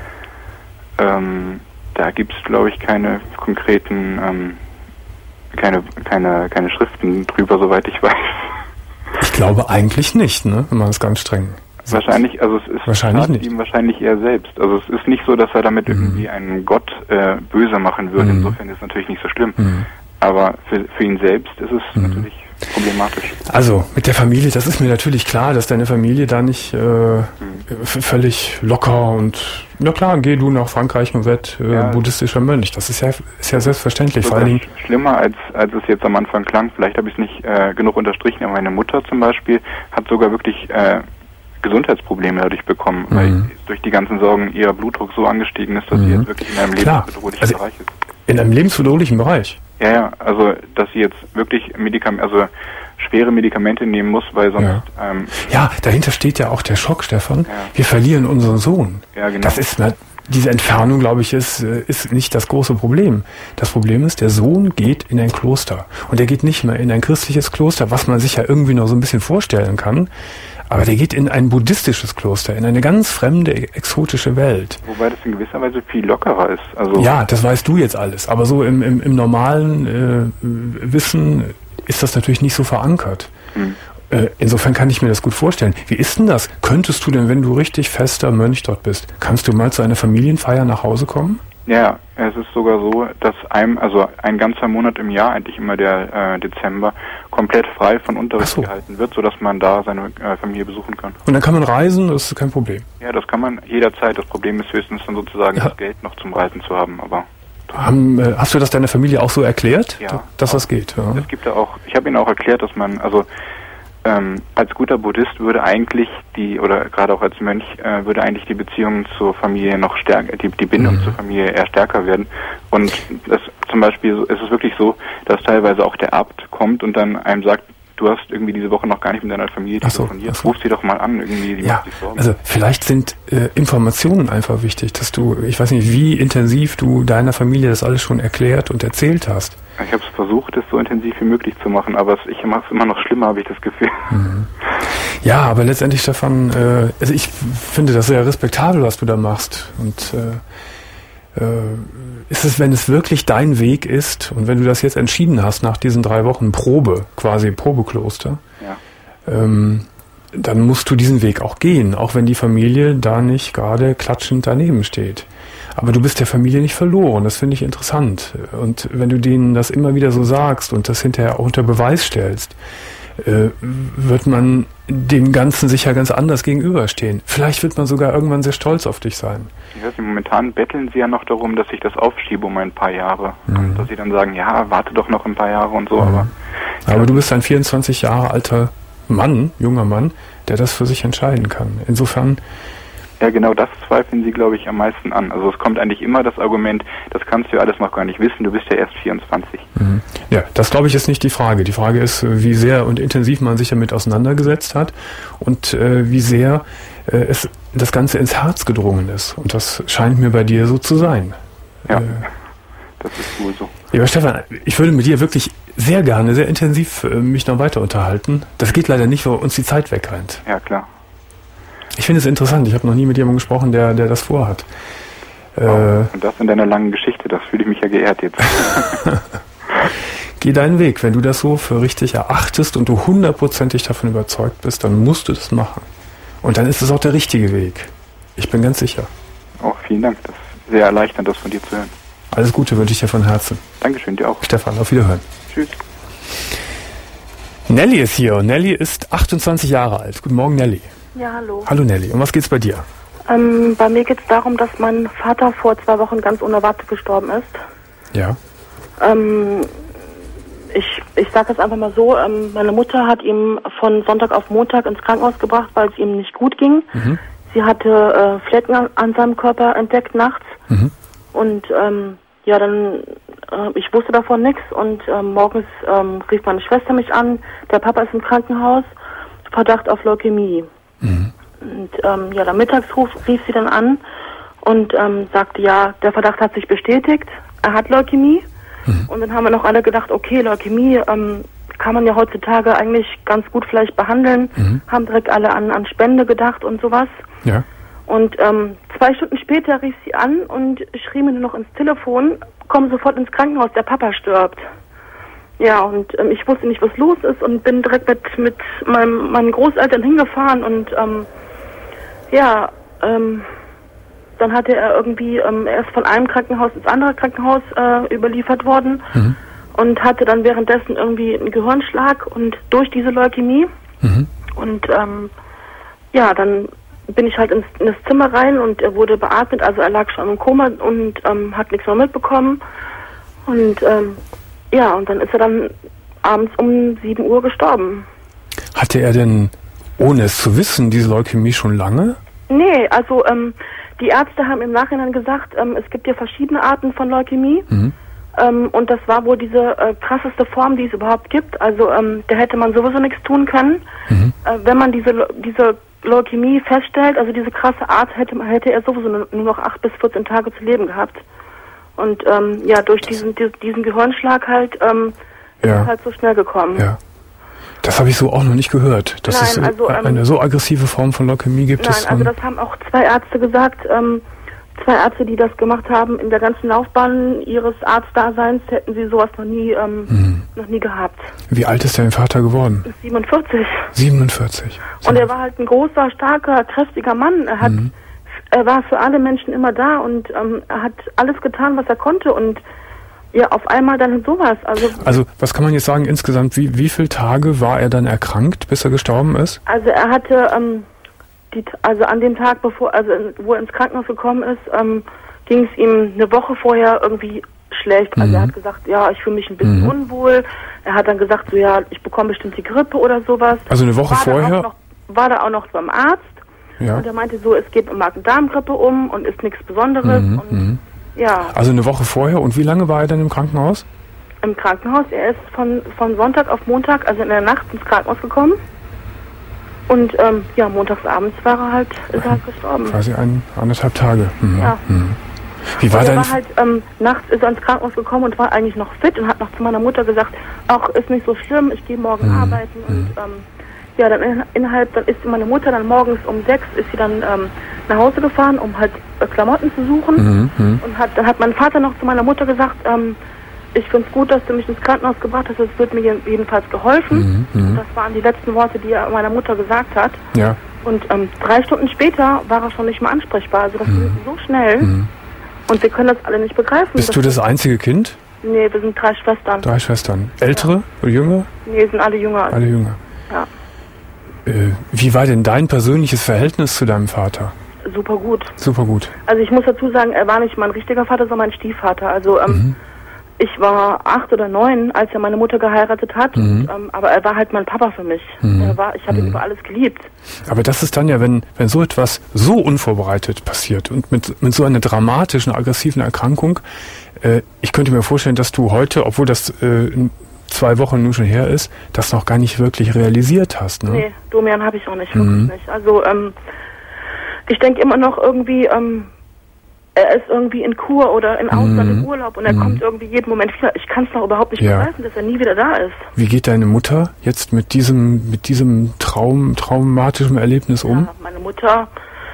Ähm, Da gibt es, glaube ich, keine konkreten, ähm, keine, keine, keine Schriften drüber, soweit ich weiß. Ich glaube eigentlich nicht, ne? Wenn man es ganz streng sagt. Wahrscheinlich, also es ist wahrscheinlich nicht. ihm wahrscheinlich eher selbst. Also es ist nicht so, dass er damit mhm. irgendwie einen Gott äh, böse machen würde. Mhm. Insofern ist es natürlich nicht so schlimm. Mhm. Aber für, für ihn selbst ist es mhm. natürlich problematisch. Also mit der Familie, das ist mir natürlich klar, dass deine Familie da nicht äh, mhm. völlig locker und na klar, geh du nach Frankreich und werd äh, ja, buddhistischer Mönch. Das ist ja ist ja selbstverständlich. Vor allen Dingen schlimmer als als es jetzt am Anfang klang. Vielleicht habe ich es nicht äh, genug unterstrichen, aber meine Mutter zum Beispiel hat sogar wirklich äh, Gesundheitsprobleme dadurch bekommen, mhm. weil durch die ganzen Sorgen ihr Blutdruck so angestiegen ist, dass mhm. sie jetzt wirklich in einem lebensbedrohlichen also Bereich ist. In einem lebensbedrohlichen Bereich? Ja, ja, also dass sie jetzt wirklich Medikamente, also schwere Medikamente nehmen muss, weil sonst... Ja, ähm, ja dahinter steht ja auch der Schock, Stefan. Ja. Wir verlieren unseren Sohn. Ja, genau. Das ist, diese Entfernung, glaube ich, ist, ist nicht das große Problem. Das Problem ist, der Sohn geht in ein Kloster. Und er geht nicht mehr in ein christliches Kloster, was man sich ja irgendwie noch so ein bisschen vorstellen kann. Aber der geht in ein buddhistisches Kloster, in eine ganz fremde, exotische Welt. Wobei das in gewisser Weise viel lockerer ist. Also ja, das weißt du jetzt alles. Aber so im, im, im normalen äh, Wissen ist das natürlich nicht so verankert. Hm. Äh, insofern kann ich mir das gut vorstellen. Wie ist denn das? Könntest du denn, wenn du richtig fester Mönch dort bist, kannst du mal zu einer Familienfeier nach Hause kommen? Ja, es ist sogar so, dass einem, also ein ganzer Monat im Jahr, eigentlich immer der äh, Dezember, komplett frei von Unterricht so. gehalten wird, sodass man da seine äh, Familie besuchen kann. Und dann kann man reisen, das ist kein Problem? Ja, das kann man jederzeit. Das Problem ist höchstens dann sozusagen ja. das Geld noch zum Reisen zu haben, aber... Haben, äh, hast du das deiner Familie auch so erklärt, ja, dass auch, das geht? Ja. Es gibt ja auch, ich habe ihnen auch erklärt, dass man, also ähm, als guter Buddhist würde eigentlich die, oder gerade auch als Mönch, äh, würde eigentlich die Beziehung zur Familie noch stärker, die, die Bindung mhm. zur Familie eher stärker werden. Und das zum Beispiel ist es wirklich so, dass teilweise auch der Abt kommt und dann einem sagt, du hast irgendwie diese Woche noch gar nicht mit deiner Familie telefoniert, so, ruf sie doch mal an, irgendwie, die ja, macht sich Sorgen. Also vielleicht sind äh, Informationen einfach wichtig, dass du, ich weiß nicht, wie intensiv du deiner Familie das alles schon erklärt und erzählt hast. Ich habe es versucht, es so intensiv wie möglich zu machen, aber ich mache es immer noch schlimmer, habe ich das Gefühl. Mhm. Ja, aber letztendlich, Stefan, äh, also ich finde das sehr respektabel, was du da machst. Und äh, äh, ist es, wenn es wirklich dein Weg ist und wenn du das jetzt entschieden hast nach diesen drei Wochen Probe, quasi Probekloster, ja. ähm, dann musst du diesen Weg auch gehen, auch wenn die Familie da nicht gerade klatschend daneben steht. Aber du bist der Familie nicht verloren, das finde ich interessant. Und wenn du denen das immer wieder so sagst und das hinterher auch unter Beweis stellst, äh, wird man dem Ganzen sicher ganz anders gegenüberstehen. Vielleicht wird man sogar irgendwann sehr stolz auf dich sein. Ich weiß nicht, momentan betteln sie ja noch darum, dass ich das aufschiebe um ein paar Jahre. Mhm. Dass sie dann sagen, ja, warte doch noch ein paar Jahre und so. Mhm. Aber, aber du bist ein vierundzwanzig Jahre alter Mann, junger Mann, der das für sich entscheiden kann. Insofern... Ja, genau das zweifeln sie, glaube ich, am meisten an. Also es kommt eigentlich immer das Argument, das kannst du ja alles noch gar nicht wissen, du bist ja erst vierundzwanzig. Mhm. Ja, das glaube ich ist nicht die Frage. Die Frage ist, wie sehr und intensiv man sich damit auseinandergesetzt hat und äh, wie sehr äh, es das Ganze ins Herz gedrungen ist. Und das scheint mir bei dir so zu sein. Ja, äh, das ist wohl so. Lieber Stefan, ich würde mit dir wirklich sehr gerne, sehr intensiv äh, mich noch weiter unterhalten. Das geht leider nicht, weil uns die Zeit wegrennt. Ja, klar. Ich finde es interessant. Ich habe noch nie mit jemandem gesprochen, der, der das vorhat. Oh, äh, und das in deiner langen Geschichte, das fühle ich mich ja geehrt jetzt. Geh deinen Weg. Wenn du das so für richtig erachtest und du hundertprozentig davon überzeugt bist, dann musst du das machen. Und dann ist es auch der richtige Weg. Ich bin ganz sicher. Oh, vielen Dank. Das ist sehr erleichternd, das von dir zu hören. Alles Gute wünsche ich dir von Herzen. Dankeschön, dir auch. Stefan, auf Wiederhören. Tschüss. Nelly ist hier und Nelly ist achtundzwanzig Jahre alt. Guten Morgen, Nelly. Ja, hallo. Hallo Nelly. Um was geht's bei dir? Ähm, bei mir geht es darum, dass mein Vater vor zwei Wochen ganz unerwartet gestorben ist. Ja. Ähm, ich ich sage es einfach mal so, ähm, meine Mutter hat ihn von Sonntag auf Montag ins Krankenhaus gebracht, weil es ihm nicht gut ging. Mhm. Sie hatte äh, Flecken an, an seinem Körper entdeckt nachts. Mhm. Und ähm, ja, dann, äh, ich wusste davon nichts und ähm, morgens ähm, rief meine Schwester mich an, der Papa ist im Krankenhaus, Verdacht auf Leukämie. Mhm. Und ähm, ja, der Mittagsruf rief sie dann an und ähm, sagte, ja, der Verdacht hat sich bestätigt, er hat Leukämie. Mhm. Und dann haben wir noch alle gedacht, okay, Leukämie ähm, kann man ja heutzutage eigentlich ganz gut vielleicht behandeln, mhm. haben direkt alle an, an Spende gedacht und sowas. Ja. Und ähm, zwei Stunden später rief sie an und schrie mir nur noch ins Telefon, komm sofort ins Krankenhaus, der Papa stirbt. Ja, und ähm, ich wusste nicht, was los ist und bin direkt mit, mit meinem, meinen Großeltern hingefahren und ähm, ja, ähm, dann hatte er irgendwie, ähm, er ist von einem Krankenhaus ins andere Krankenhaus äh, überliefert worden mhm. und hatte dann währenddessen irgendwie einen Gehirnschlag und durch diese Leukämie mhm. und ähm, ja, dann bin ich halt ins, in das Zimmer rein und er wurde beatmet, also er lag schon im Koma und ähm, hat nichts mehr mitbekommen und ähm, ja, und dann ist er dann abends um sieben Uhr gestorben. Hatte er denn, ohne es zu wissen, diese Leukämie schon lange? Nee, also ähm, die Ärzte haben im Nachhinein gesagt, ähm, es gibt ja verschiedene Arten von Leukämie. Mhm. Ähm, und das war wohl diese äh, krasseste Form, die es überhaupt gibt. Also ähm, da hätte man sowieso nichts tun können. Mhm. Äh, wenn man diese diese Leukämie feststellt, also diese krasse Art, hätte, hätte er sowieso nur noch acht bis vierzehn Tage zu leben gehabt. Und ähm, ja, durch diesen diesen Gehirnschlag halt ähm, ja. ist es halt so schnell gekommen. Ja. Das habe ich so auch noch nicht gehört, dass nein, es also, ähm, eine so aggressive Form von Leukämie gibt. Nein, also das haben auch zwei Ärzte gesagt, ähm, zwei Ärzte, die das gemacht haben, in der ganzen Laufbahn ihres Arztdaseins hätten sie sowas noch nie, ähm, mhm. noch nie gehabt. Wie alt ist dein Vater geworden? siebenundvierzig. siebenundvierzig. Und er war halt ein großer, starker, kräftiger Mann. Er hat, mhm. er war für alle Menschen immer da und ähm, er hat alles getan, was er konnte und ja, auf einmal dann sowas. Also, also was kann man jetzt sagen insgesamt, wie, wie viele Tage war er dann erkrankt, bis er gestorben ist? Also er hatte, ähm, die, also an dem Tag, bevor, also wo er ins Krankenhaus gekommen ist, ähm, ging es ihm eine Woche vorher irgendwie schlecht. Also mhm. er hat gesagt, ja, ich fühle mich ein bisschen mhm. unwohl. Er hat dann gesagt, so ja, ich bekomme bestimmt die Grippe oder sowas. Also eine Woche war vorher? Da noch, war da auch noch beim Arzt. Ja. Und er meinte so, es geht um Magen-Darm-Grippe um und ist nichts Besonderes. Mhm. Und, mhm. ja. Also eine Woche vorher. Und wie lange war er dann im Krankenhaus? Im Krankenhaus. Er ist von, von Sonntag auf Montag, also in der Nacht, ins Krankenhaus gekommen. Und ähm, ja, montagsabends war er halt, ist er halt gestorben. Quasi ein, anderthalb Tage. Mhm. Ja. Mhm. Wie war und er dein... war halt, ähm, nachts ist er ins Krankenhaus gekommen und war eigentlich noch fit und hat noch zu meiner Mutter gesagt, ach, ist nicht so schlimm, ich gehe morgen mhm. arbeiten. Und ähm, ja, dann in, innerhalb, dann ist meine Mutter dann morgens um sechs, ist sie dann ähm, nach Hause gefahren, um halt äh, Klamotten zu suchen. Mhm. Und hat, dann hat mein Vater noch zu meiner Mutter gesagt, ähm, ich finde es gut, dass du mich ins Krankenhaus gebracht hast, es wird mir jedenfalls geholfen. Mhm. Das waren die letzten Worte, die er meiner Mutter gesagt hat. Ja. Und ähm, drei Stunden später war er schon nicht mehr ansprechbar. Also das mhm. ging so schnell. Mhm. Und wir können das alle nicht begreifen. Bist du das einzige Kind? Nee, wir sind drei Schwestern. Drei Schwestern. Ältere ja. oder jünger? Nee, sind alle jünger. Alle jünger. Ja. Äh, wie war denn dein persönliches Verhältnis zu deinem Vater? Super gut. Super gut. Also ich muss dazu sagen, er war nicht mein richtiger Vater, sondern mein Stiefvater. Also ähm, mhm. ich war acht oder neun, als er meine Mutter geheiratet hat. Mhm. Und, ähm, aber er war halt mein Papa für mich. Mhm. Er war, ich habe ihn über alles geliebt. Aber das ist dann ja, wenn, wenn so etwas so unvorbereitet passiert und mit, mit so einer dramatischen, aggressiven Erkrankung, äh, ich könnte mir vorstellen, dass du heute, obwohl das äh, zwei Wochen nun schon her ist, das noch gar nicht wirklich realisiert hast. Ne? Nee, Domian habe ich auch nicht, wirklich mhm. nicht. Also ähm, ich denke immer noch irgendwie... Ähm, er ist irgendwie in Kur oder in Ausland mm. im Urlaub und er mm. kommt irgendwie jeden Moment wieder. Ich kann es noch überhaupt nicht ja. begreifen, dass er nie wieder da ist. Wie geht deine Mutter jetzt mit diesem mit diesem Traum, traumatischen Erlebnis um? Ja, meine Mutter,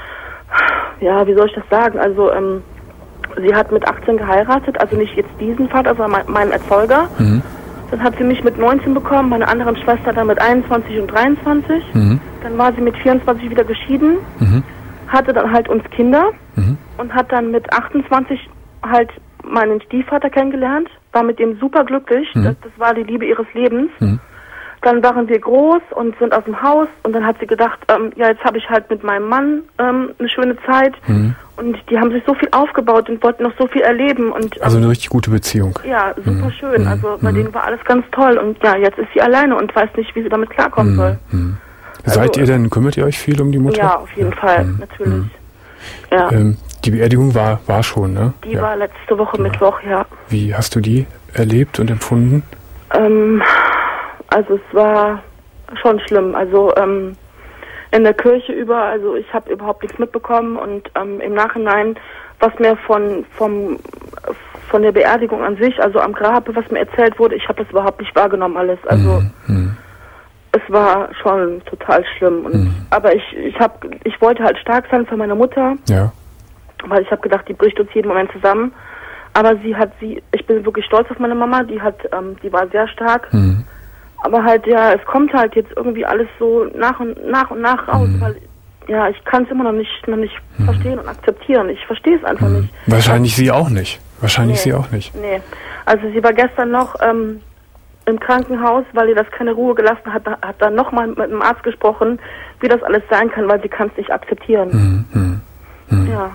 ja, wie soll ich das sagen? Also ähm, sie hat mit achtzehn geheiratet, also nicht jetzt diesen Vater, sondern mein, meinen Erzeuger. Mm. Dann hat sie mich mit neunzehn bekommen, meine anderen Schwester dann mit einundzwanzig und dreiundzwanzig. Mm. Dann war sie mit vierundzwanzig wieder geschieden. Mm. Hatte dann halt uns Kinder mhm. und hat dann mit achtundzwanzig halt meinen Stiefvater kennengelernt, war mit dem super glücklich, mhm. das, das war die Liebe ihres Lebens. Mhm. Dann waren wir groß und sind aus dem Haus und dann hat sie gedacht, ähm, ja, jetzt habe ich halt mit meinem Mann ähm, eine schöne Zeit mhm. und die haben sich so viel aufgebaut und wollten noch so viel erleben. Und ähm, also eine richtig gute Beziehung. Ja, super mhm. schön, also bei mhm. denen war alles ganz toll und ja, jetzt ist sie alleine und weiß nicht, wie sie damit klarkommen mhm. soll. Mhm. Seid also, ihr denn, kümmert ihr euch viel um die Mutter? Ja, auf jeden ja. Fall, mhm. natürlich. Mhm. Ja. Ähm, die Beerdigung war, war schon, ne? Die ja. war letzte Woche ja. Mittwoch, ja. Wie hast du die erlebt und empfunden? Ähm, also es war schon schlimm. Also ähm, in der Kirche über, also ich habe überhaupt nichts mitbekommen und ähm, im Nachhinein, was mir von vom von der Beerdigung an sich, also am Grab, was mir erzählt wurde, ich habe das überhaupt nicht wahrgenommen alles. Also mhm. es war schon total schlimm. Und, mhm. Aber ich ich habe ich wollte halt stark sein für meine Mutter, ja. weil ich habe gedacht, die bricht uns jeden Moment zusammen. Aber sie hat sie, ich bin wirklich stolz auf meine Mama, die hat, ähm, die war sehr stark. Mhm. Aber halt, ja, es kommt halt jetzt irgendwie alles so nach und nach und nach raus, mhm. weil, ja, ich kann es immer noch nicht, noch nicht mhm. verstehen und akzeptieren. Ich verstehe es einfach mhm. nicht. Wahrscheinlich sie auch nicht. Wahrscheinlich nee, sie auch nicht. Nee. Also sie war gestern noch ähm, im Krankenhaus, weil ihr das keine Ruhe gelassen hat, hat dann nochmal mit dem Arzt gesprochen, wie das alles sein kann, weil sie kann es nicht akzeptieren. Mhm. Mhm. Ja.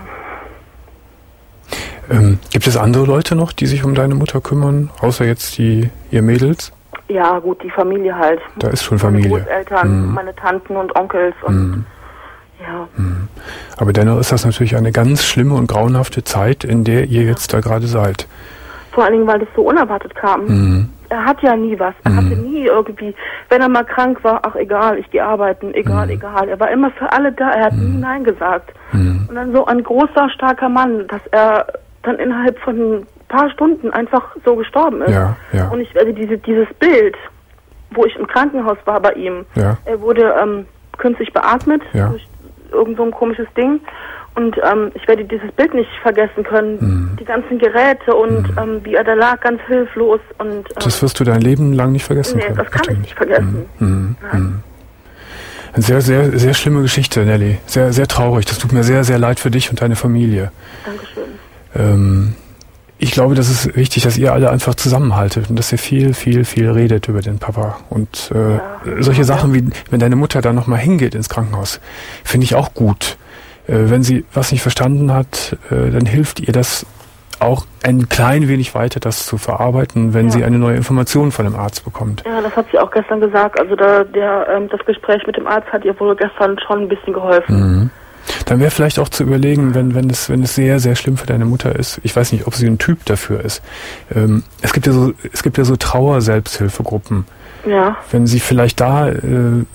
Ähm, gibt es andere Leute noch, die sich um deine Mutter kümmern, außer jetzt die ihr Mädels? Ja, gut, die Familie halt. Da ist schon Familie. Meine Großeltern, mhm. meine Tanten und Onkels und mhm. ja. Mhm. Aber dennoch ist das natürlich eine ganz schlimme und grauenhafte Zeit, in der ihr ja. jetzt da gerade seid. Vor allen Dingen, weil das so unerwartet kam. Mhm. Er hat ja nie was. Er mhm. hatte nie irgendwie, wenn er mal krank war, ach egal, ich gehe arbeiten, egal, mhm. egal. Er war immer für alle da, er hat mhm. nie Nein gesagt. Mhm. Und dann so ein großer, starker Mann, dass er dann innerhalb von ein paar Stunden einfach so gestorben ist. Ja, ja. Und ich werde diese, dieses Bild, wo ich im Krankenhaus war bei ihm, ja. er wurde ähm, künstlich beatmet ja. durch irgend so ein komisches Ding. Und ähm, ich werde dieses Bild nicht vergessen können. Mhm. Die ganzen Geräte und mhm. ähm, wie er da lag, ganz hilflos. Und ähm, das wirst du dein Leben lang nicht vergessen nee, können. Das kann ich nicht vergessen. Mhm. Mhm. Eine sehr, sehr, sehr schlimme Geschichte, Nelly. Sehr, sehr traurig. Das tut mir sehr, sehr leid für dich und deine Familie. Dankeschön. Ähm, ich glaube, das ist wichtig, dass ihr alle einfach zusammenhaltet und dass ihr viel, viel, viel redet über den Papa. Und äh, ja. solche Sachen wie, wenn deine Mutter da nochmal hingeht ins Krankenhaus, finde ich auch gut. Äh, wenn sie was nicht verstanden hat, äh, dann hilft ihr das auch ein klein wenig weiter, das zu verarbeiten, wenn ja. sie eine neue Information von dem Arzt bekommt. Ja, das hat sie auch gestern gesagt. Also da, der, ähm, das Gespräch mit dem Arzt hat ihr wohl gestern schon ein bisschen geholfen. Mhm. Dann wäre vielleicht auch zu überlegen, wenn wenn es wenn es sehr sehr schlimm für deine Mutter ist. Ich weiß nicht, ob sie ein Typ dafür ist. Ähm, es gibt ja so es gibt ja so Trauer-Selbsthilfegruppen. Ja. Wenn sie vielleicht da äh,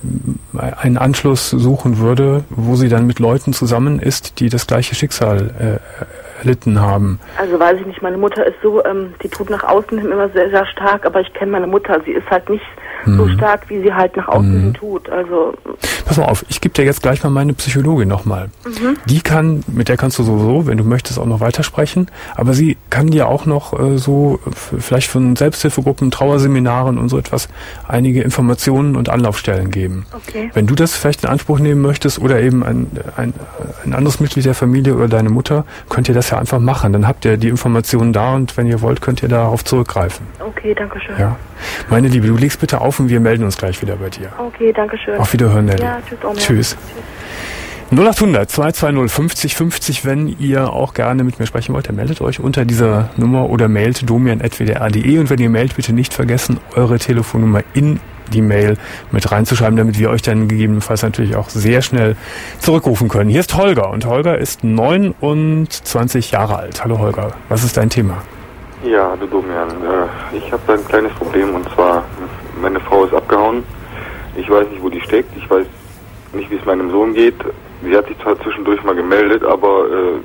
einen Anschluss suchen würde, wo sie dann mit Leuten zusammen ist, die das gleiche Schicksal äh, erlitten haben. Also weiß ich nicht, meine Mutter ist so, ähm, die tut nach außen hin immer sehr, sehr stark, aber ich kenne meine Mutter, sie ist halt nicht mhm. so stark, wie sie halt nach außen mhm. hin tut. Also pass mal auf, ich gebe dir jetzt gleich mal meine Psychologin nochmal. Mhm. Die kann, mit der kannst du sowieso, wenn du möchtest, auch noch weitersprechen, aber sie kann dir auch noch äh, so f- vielleicht von Selbsthilfegruppen, Trauerseminaren und so etwas einige Informationen und Anlaufstellen geben. Okay. Wenn du das vielleicht in Anspruch nehmen möchtest oder eben ein, ein, ein anderes Mitglied der Familie oder deine Mutter, könnt ihr das ja einfach machen. Dann habt ihr die Informationen da und wenn ihr wollt, könnt ihr darauf zurückgreifen. Okay, danke schön. Ja. Meine Liebe, du legst bitte auf und wir melden uns gleich wieder bei dir. Okay, danke schön. Auf Wiederhören, Nelly. Ja, tschüss. Auch tschüss. null acht hundert zwei zwei null fünfzig fünfzig, wenn ihr auch gerne mit mir sprechen wollt, dann meldet euch unter dieser Nummer oder mailt domian at w d r punkt d e und wenn ihr mailt, bitte nicht vergessen, eure Telefonnummer in die Mail mit reinzuschreiben, damit wir euch dann gegebenenfalls natürlich auch sehr schnell zurückrufen können. Hier ist Holger und Holger ist neunundzwanzig Jahre alt. Hallo Holger, was ist dein Thema? Ja, hallo Domian. Äh, ich habe ein kleines Problem und zwar, meine Frau ist abgehauen. Ich weiß nicht, wo die steckt. Ich weiß nicht, wie es meinem Sohn geht. Sie hat sich zwar zwischendurch mal gemeldet, aber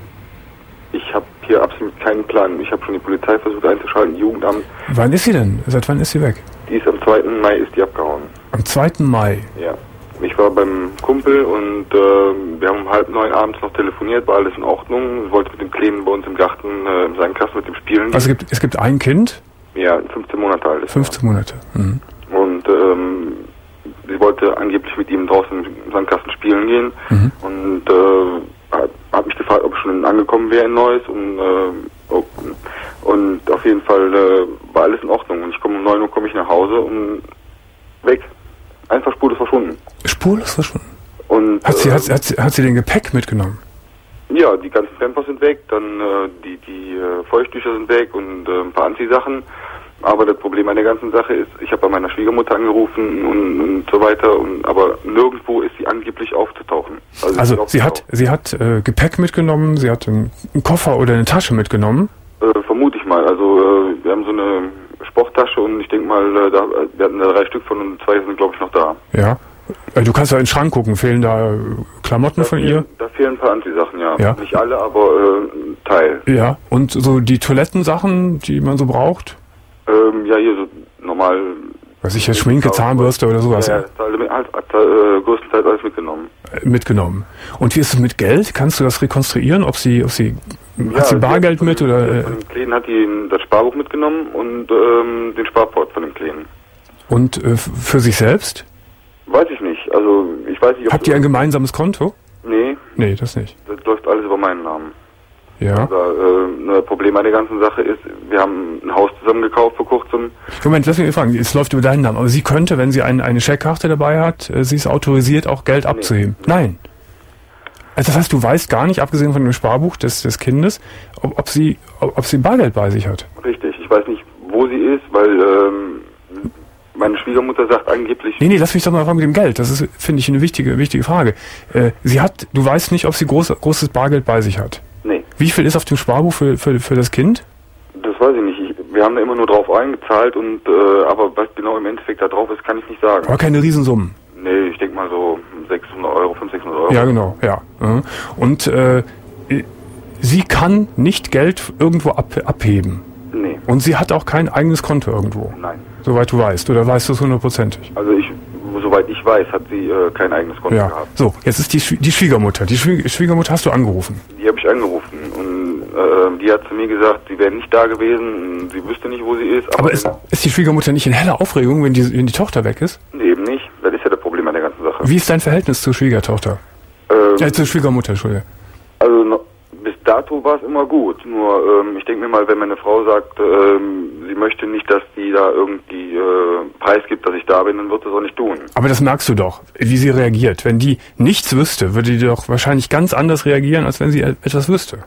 äh, ich habe hier absolut keinen Plan. Ich habe schon die Polizei versucht einzuschalten, Jugendamt. Wann ist sie denn? Seit wann ist sie weg? Die ist am zweiten Mai ist die abgehauen. Am zweiten Mai? Ja. Ich war beim Kumpel und äh, wir haben um halb neun abends noch telefoniert, war alles in Ordnung. Ich wollte mit dem Kleinen bei uns im Garten äh, im Sandkasten mit dem spielen. Also es gibt, es gibt ein Kind? Ja, fünfzehn Monate alt ist. fünfzehn Monate. Mhm. Und ähm, sie wollte angeblich mit ihm draußen im Sandkasten spielen gehen. Mhm. Und äh, hat mich gefragt, ob ich schon angekommen wäre in Neuss. Und, äh, ob, und auf jeden Fall äh, war alles in Ordnung. Und ich komme um neun Uhr komme ich nach Hause und weg. Einfach spurlos verschwunden. Spurlos verschwunden? Und, hat, sie, äh, hat, hat, sie, hat sie den Gepäck mitgenommen? Ja, die ganzen Pampers sind weg, dann äh, die, die äh, Feuchttücher sind weg und äh, ein paar Anziehsachen. Aber das Problem an der ganzen Sache ist, ich habe bei meiner Schwiegermutter angerufen und, und so weiter, und aber nirgendwo ist sie angeblich aufzutauchen. Also, also sie hat sie hat äh, Gepäck mitgenommen, sie hat einen, einen Koffer oder eine Tasche mitgenommen? Äh, vermute ich mal. Also äh, wir haben so eine Sporttasche und ich denke mal, äh, da, wir hatten da drei Stück von und zwei sind, glaube ich, noch da. Ja. Du kannst ja in den Schrank gucken. Fehlen da Klamotten da von fehlen, ihr? Da fehlen ein paar Anziehsachen, ja. ja. Nicht alle, aber äh, ein Teil. Ja. Und so die Toilettensachen, die man so braucht? Ähm, ja, hier so normal. Weiß ich jetzt, Schminke, Zahnbürste oder sowas? Ja, ja. Halt, halt, halt, äh, größtenteils alles mitgenommen. Äh, mitgenommen. Und wie ist es mit Geld? Kannst du das rekonstruieren? Ob sie, ob sie, ja, hat sie Bargeld mit von, oder? Von dem Kleinen hat die das Sparbuch mitgenommen und ähm, den Sparport von dem Kleinen. Und äh, für sich selbst? Weiß ich nicht. Also ich weiß nicht. Ob Habt ihr ein gemeinsames Konto? Nee. Nee, das nicht. Das läuft alles über meinen Namen. Ja. Also, äh, ein Problem an der ganzen Sache ist, wir haben ein Haus zusammen gekauft vor kurzem. Moment, lass mich fragen, es läuft über deinen Namen, aber sie könnte, wenn sie ein, eine Scheckkarte dabei hat, äh, sie ist autorisiert, auch Geld abzuheben. Nee. Nein. Also das heißt, du weißt gar nicht, abgesehen von dem Sparbuch des, des Kindes, ob, ob sie ob, ob sie Bargeld bei sich hat. Richtig, ich weiß nicht, wo sie ist, weil ähm, meine Schwiegermutter sagt angeblich... Nee, nee, lass mich doch mal fragen mit dem Geld. Das ist, finde ich, eine wichtige wichtige Frage. Äh, sie hat, du weißt nicht, ob sie groß, großes Bargeld bei sich hat. Nee. Wie viel ist auf dem Sparbuch für, für, für das Kind? Das weiß ich nicht. Ich, wir haben da immer nur drauf eingezahlt, und äh, aber was genau im Endeffekt da drauf ist, kann ich nicht sagen. Aber keine Riesensummen. Nee, ich denke mal so sechshundert Euro, fünfhundert, sechshundert Euro. Ja, genau, ja. Und äh, sie kann nicht Geld irgendwo ab, abheben. Nee. Und sie hat auch kein eigenes Konto irgendwo. Nein. Soweit du weißt. Oder weißt du es hundertprozentig? Also ich, soweit ich weiß, hat sie äh, kein eigenes Konto ja. gehabt. So, jetzt ist die, Schwie- die Schwiegermutter. Die Schwie- Schwiegermutter hast du angerufen. Die habe ich angerufen und äh, die hat zu mir gesagt, sie wäre nicht da gewesen, sie wüsste nicht, wo sie ist. Aber, aber ist, ist die Schwiegermutter nicht in heller Aufregung, wenn die, wenn die Tochter weg ist? Nee, eben nicht. Das ist ja das Problem an der ganzen Sache. Wie ist dein Verhältnis zur Schwiegertochter? Ähm, äh, zur Schwiegermutter, Entschuldige. Also no, bis dato war es immer gut. Nur ähm, ich denke mir mal, wenn meine Frau sagt, ähm, sie möchte nicht, dass die da irgendwie äh, preisgibt, dass ich da bin, dann wird sie es auch nicht tun. Aber das merkst du doch, wie sie reagiert. Wenn die nichts wüsste, würde die doch wahrscheinlich ganz anders reagieren, als wenn sie etwas wüsste.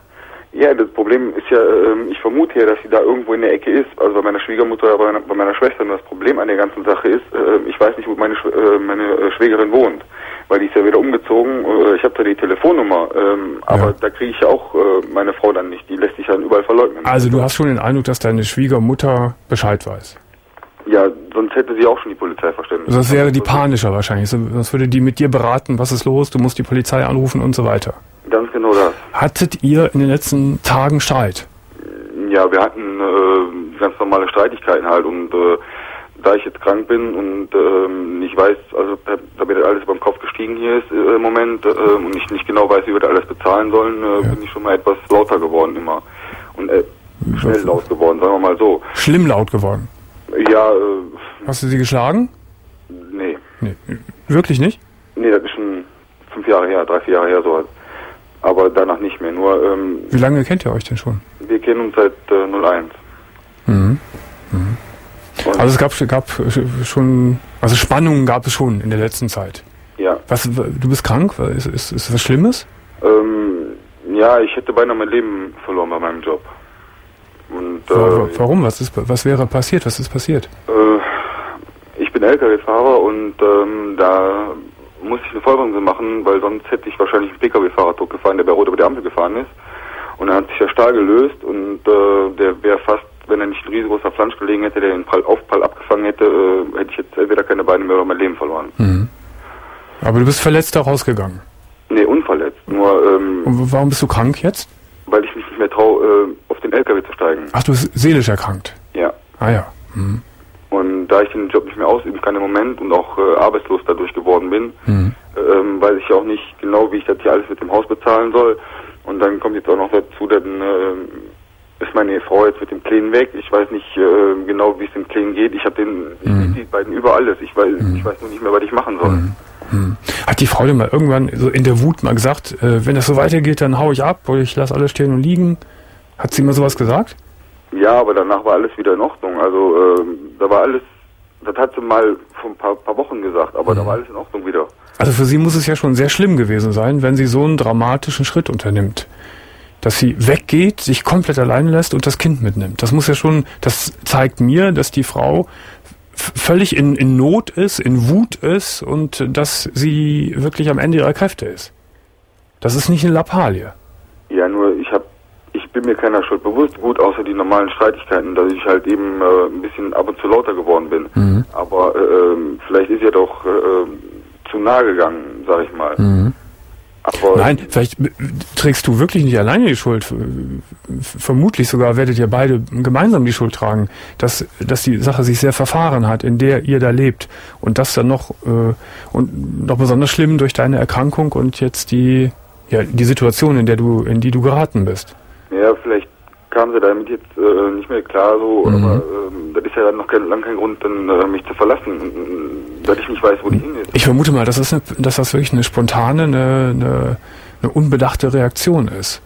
Ja, das Problem ist ja, ähm, ich vermute ja, dass sie da irgendwo in der Ecke ist, also bei meiner Schwiegermutter oder bei meiner, bei meiner Schwester. Und das Problem an der ganzen Sache ist, äh, ich weiß nicht, wo meine, Sch äh, meine Schwägerin wohnt, weil die ist ja wieder umgezogen. Äh, ich habe da die Telefonnummer, ähm, aber Ja. da kriege ich ja auch äh, meine Frau dann nicht. Die lässt sich dann überall verleugnen. Also du hast schon den Eindruck, dass deine Schwiegermutter Bescheid weiß. Ja, sonst hätte sie auch schon die Polizei verständigt. Sonst wäre die panischer wahrscheinlich. Sonst würde die mit dir beraten, was ist los, du musst die Polizei anrufen und so weiter. Ganz genau das. Hattet ihr in den letzten Tagen Streit? Ja, wir hatten äh, ganz normale Streitigkeiten halt und äh, da ich jetzt krank bin und ähm, nicht weiß, also da mir das alles über den Kopf gestiegen hier ist äh, im Moment äh, und ich nicht genau weiß, wie wir das alles bezahlen sollen, äh, Ja. bin ich schon mal etwas lauter geworden immer und äh, schnell laut geworden, sagen wir mal so. Schlimm laut geworden. Ja, äh, Hast du sie geschlagen? nee, Nee. Wirklich nicht? nee, das ist schon fünf Jahre her, drei, vier Jahre her so. Aber danach nicht mehr. Nur ähm, Wie lange kennt ihr euch denn schon? wir kennen uns seit äh, null eins. Mhm. Mhm. Und, Also es gab, gab schon, also Spannungen gab es schon in der letzten Zeit. ja. Was, du bist krank? Ist, ist, ist was Schlimmes? Ähm, ja, ich hätte beinahe mein Leben verloren bei meinem Job. Und äh, Wa- Warum? Was ist, was wäre passiert? Was ist passiert? äh, ich bin L K W-Fahrer und ähm, da muss ich eine Vollbremse machen, weil sonst hätte ich wahrscheinlich einen P K W-Fahrer totgefahren, der bei Rot über die Ampel gefahren ist. Und dann hat sich der Stahl gelöst und äh, der wäre fast, wenn er nicht ein riesengroßer Flansch gelegen hätte, der den Prall, Aufprall abgefangen hätte, äh, hätte ich jetzt entweder keine Beine mehr oder mein Leben verloren. Mhm. Aber du bist verletzt da rausgegangen. Nee, unverletzt. Nur ähm, Und warum bist du krank jetzt? weil ich mich nicht mehr traue, äh, auf den L K W zu steigen. Ach, du bist seelisch erkrankt. Ja. Ah ja. Mhm. Und da ich den Job nicht mehr ausüben kann im Moment und auch äh, arbeitslos dadurch geworden bin, Mhm. ähm, weiß ich auch nicht genau, wie ich das hier alles mit dem Haus bezahlen soll. Und dann kommt jetzt auch noch dazu, dann äh, ist meine Frau jetzt mit dem Kleinen weg. Ich weiß nicht äh, genau, wie es dem Kleinen geht. Ich habe den, ich Mhm. die beiden über alles. Ich weiß, Mhm. ich weiß nur nicht mehr, was ich machen soll. Mhm. Mhm. Hat die Frau denn mal irgendwann so in der Wut mal gesagt, äh, wenn das so weitergeht, dann hau ich ab oder ich lasse alles stehen und liegen? Hat sie mal sowas gesagt? Ja, aber danach war alles wieder in Ordnung. Also ähm, da war alles, das hat sie mal vor ein paar, paar Wochen gesagt, aber Mhm. da war alles in Ordnung wieder. Also für sie muss es ja schon sehr schlimm gewesen sein, wenn sie so einen dramatischen Schritt unternimmt. Dass sie weggeht, sich komplett allein lässt und das Kind mitnimmt. Das muss ja schon, das zeigt mir, dass die Frau f- völlig in, in Not ist, in Wut ist und dass sie wirklich am Ende ihrer Kräfte ist. Das ist nicht eine Lappalie. Ja, nur ich hab, ich bin mir keiner Schuld bewusst, gut, außer die normalen Streitigkeiten, dass ich halt eben äh, ein bisschen ab und zu lauter geworden bin. Mhm. Aber äh, ähm, vielleicht ist ja doch äh, zu nahe gegangen, sag ich mal. Mhm. Aber Nein, vielleicht b- trägst du wirklich nicht alleine die Schuld. F- Vermutlich sogar werdet ihr beide gemeinsam die Schuld tragen, dass, dass die Sache sich sehr verfahren hat, in der ihr da lebt. Und das dann noch, äh, und noch besonders schlimm durch deine Erkrankung und jetzt die, ja, die Situation, in der du, in die du geraten bist. ja, vielleicht kam sie damit jetzt äh, nicht mehr klar so, Mhm. aber ähm, das ist ja dann noch kein, lang kein Grund, dann äh, mich zu verlassen, äh, dass ich nicht weiß, wo die hin ist. Ich vermute mal, dass das, eine, dass das wirklich eine spontane, eine, eine, eine unbedachte Reaktion ist.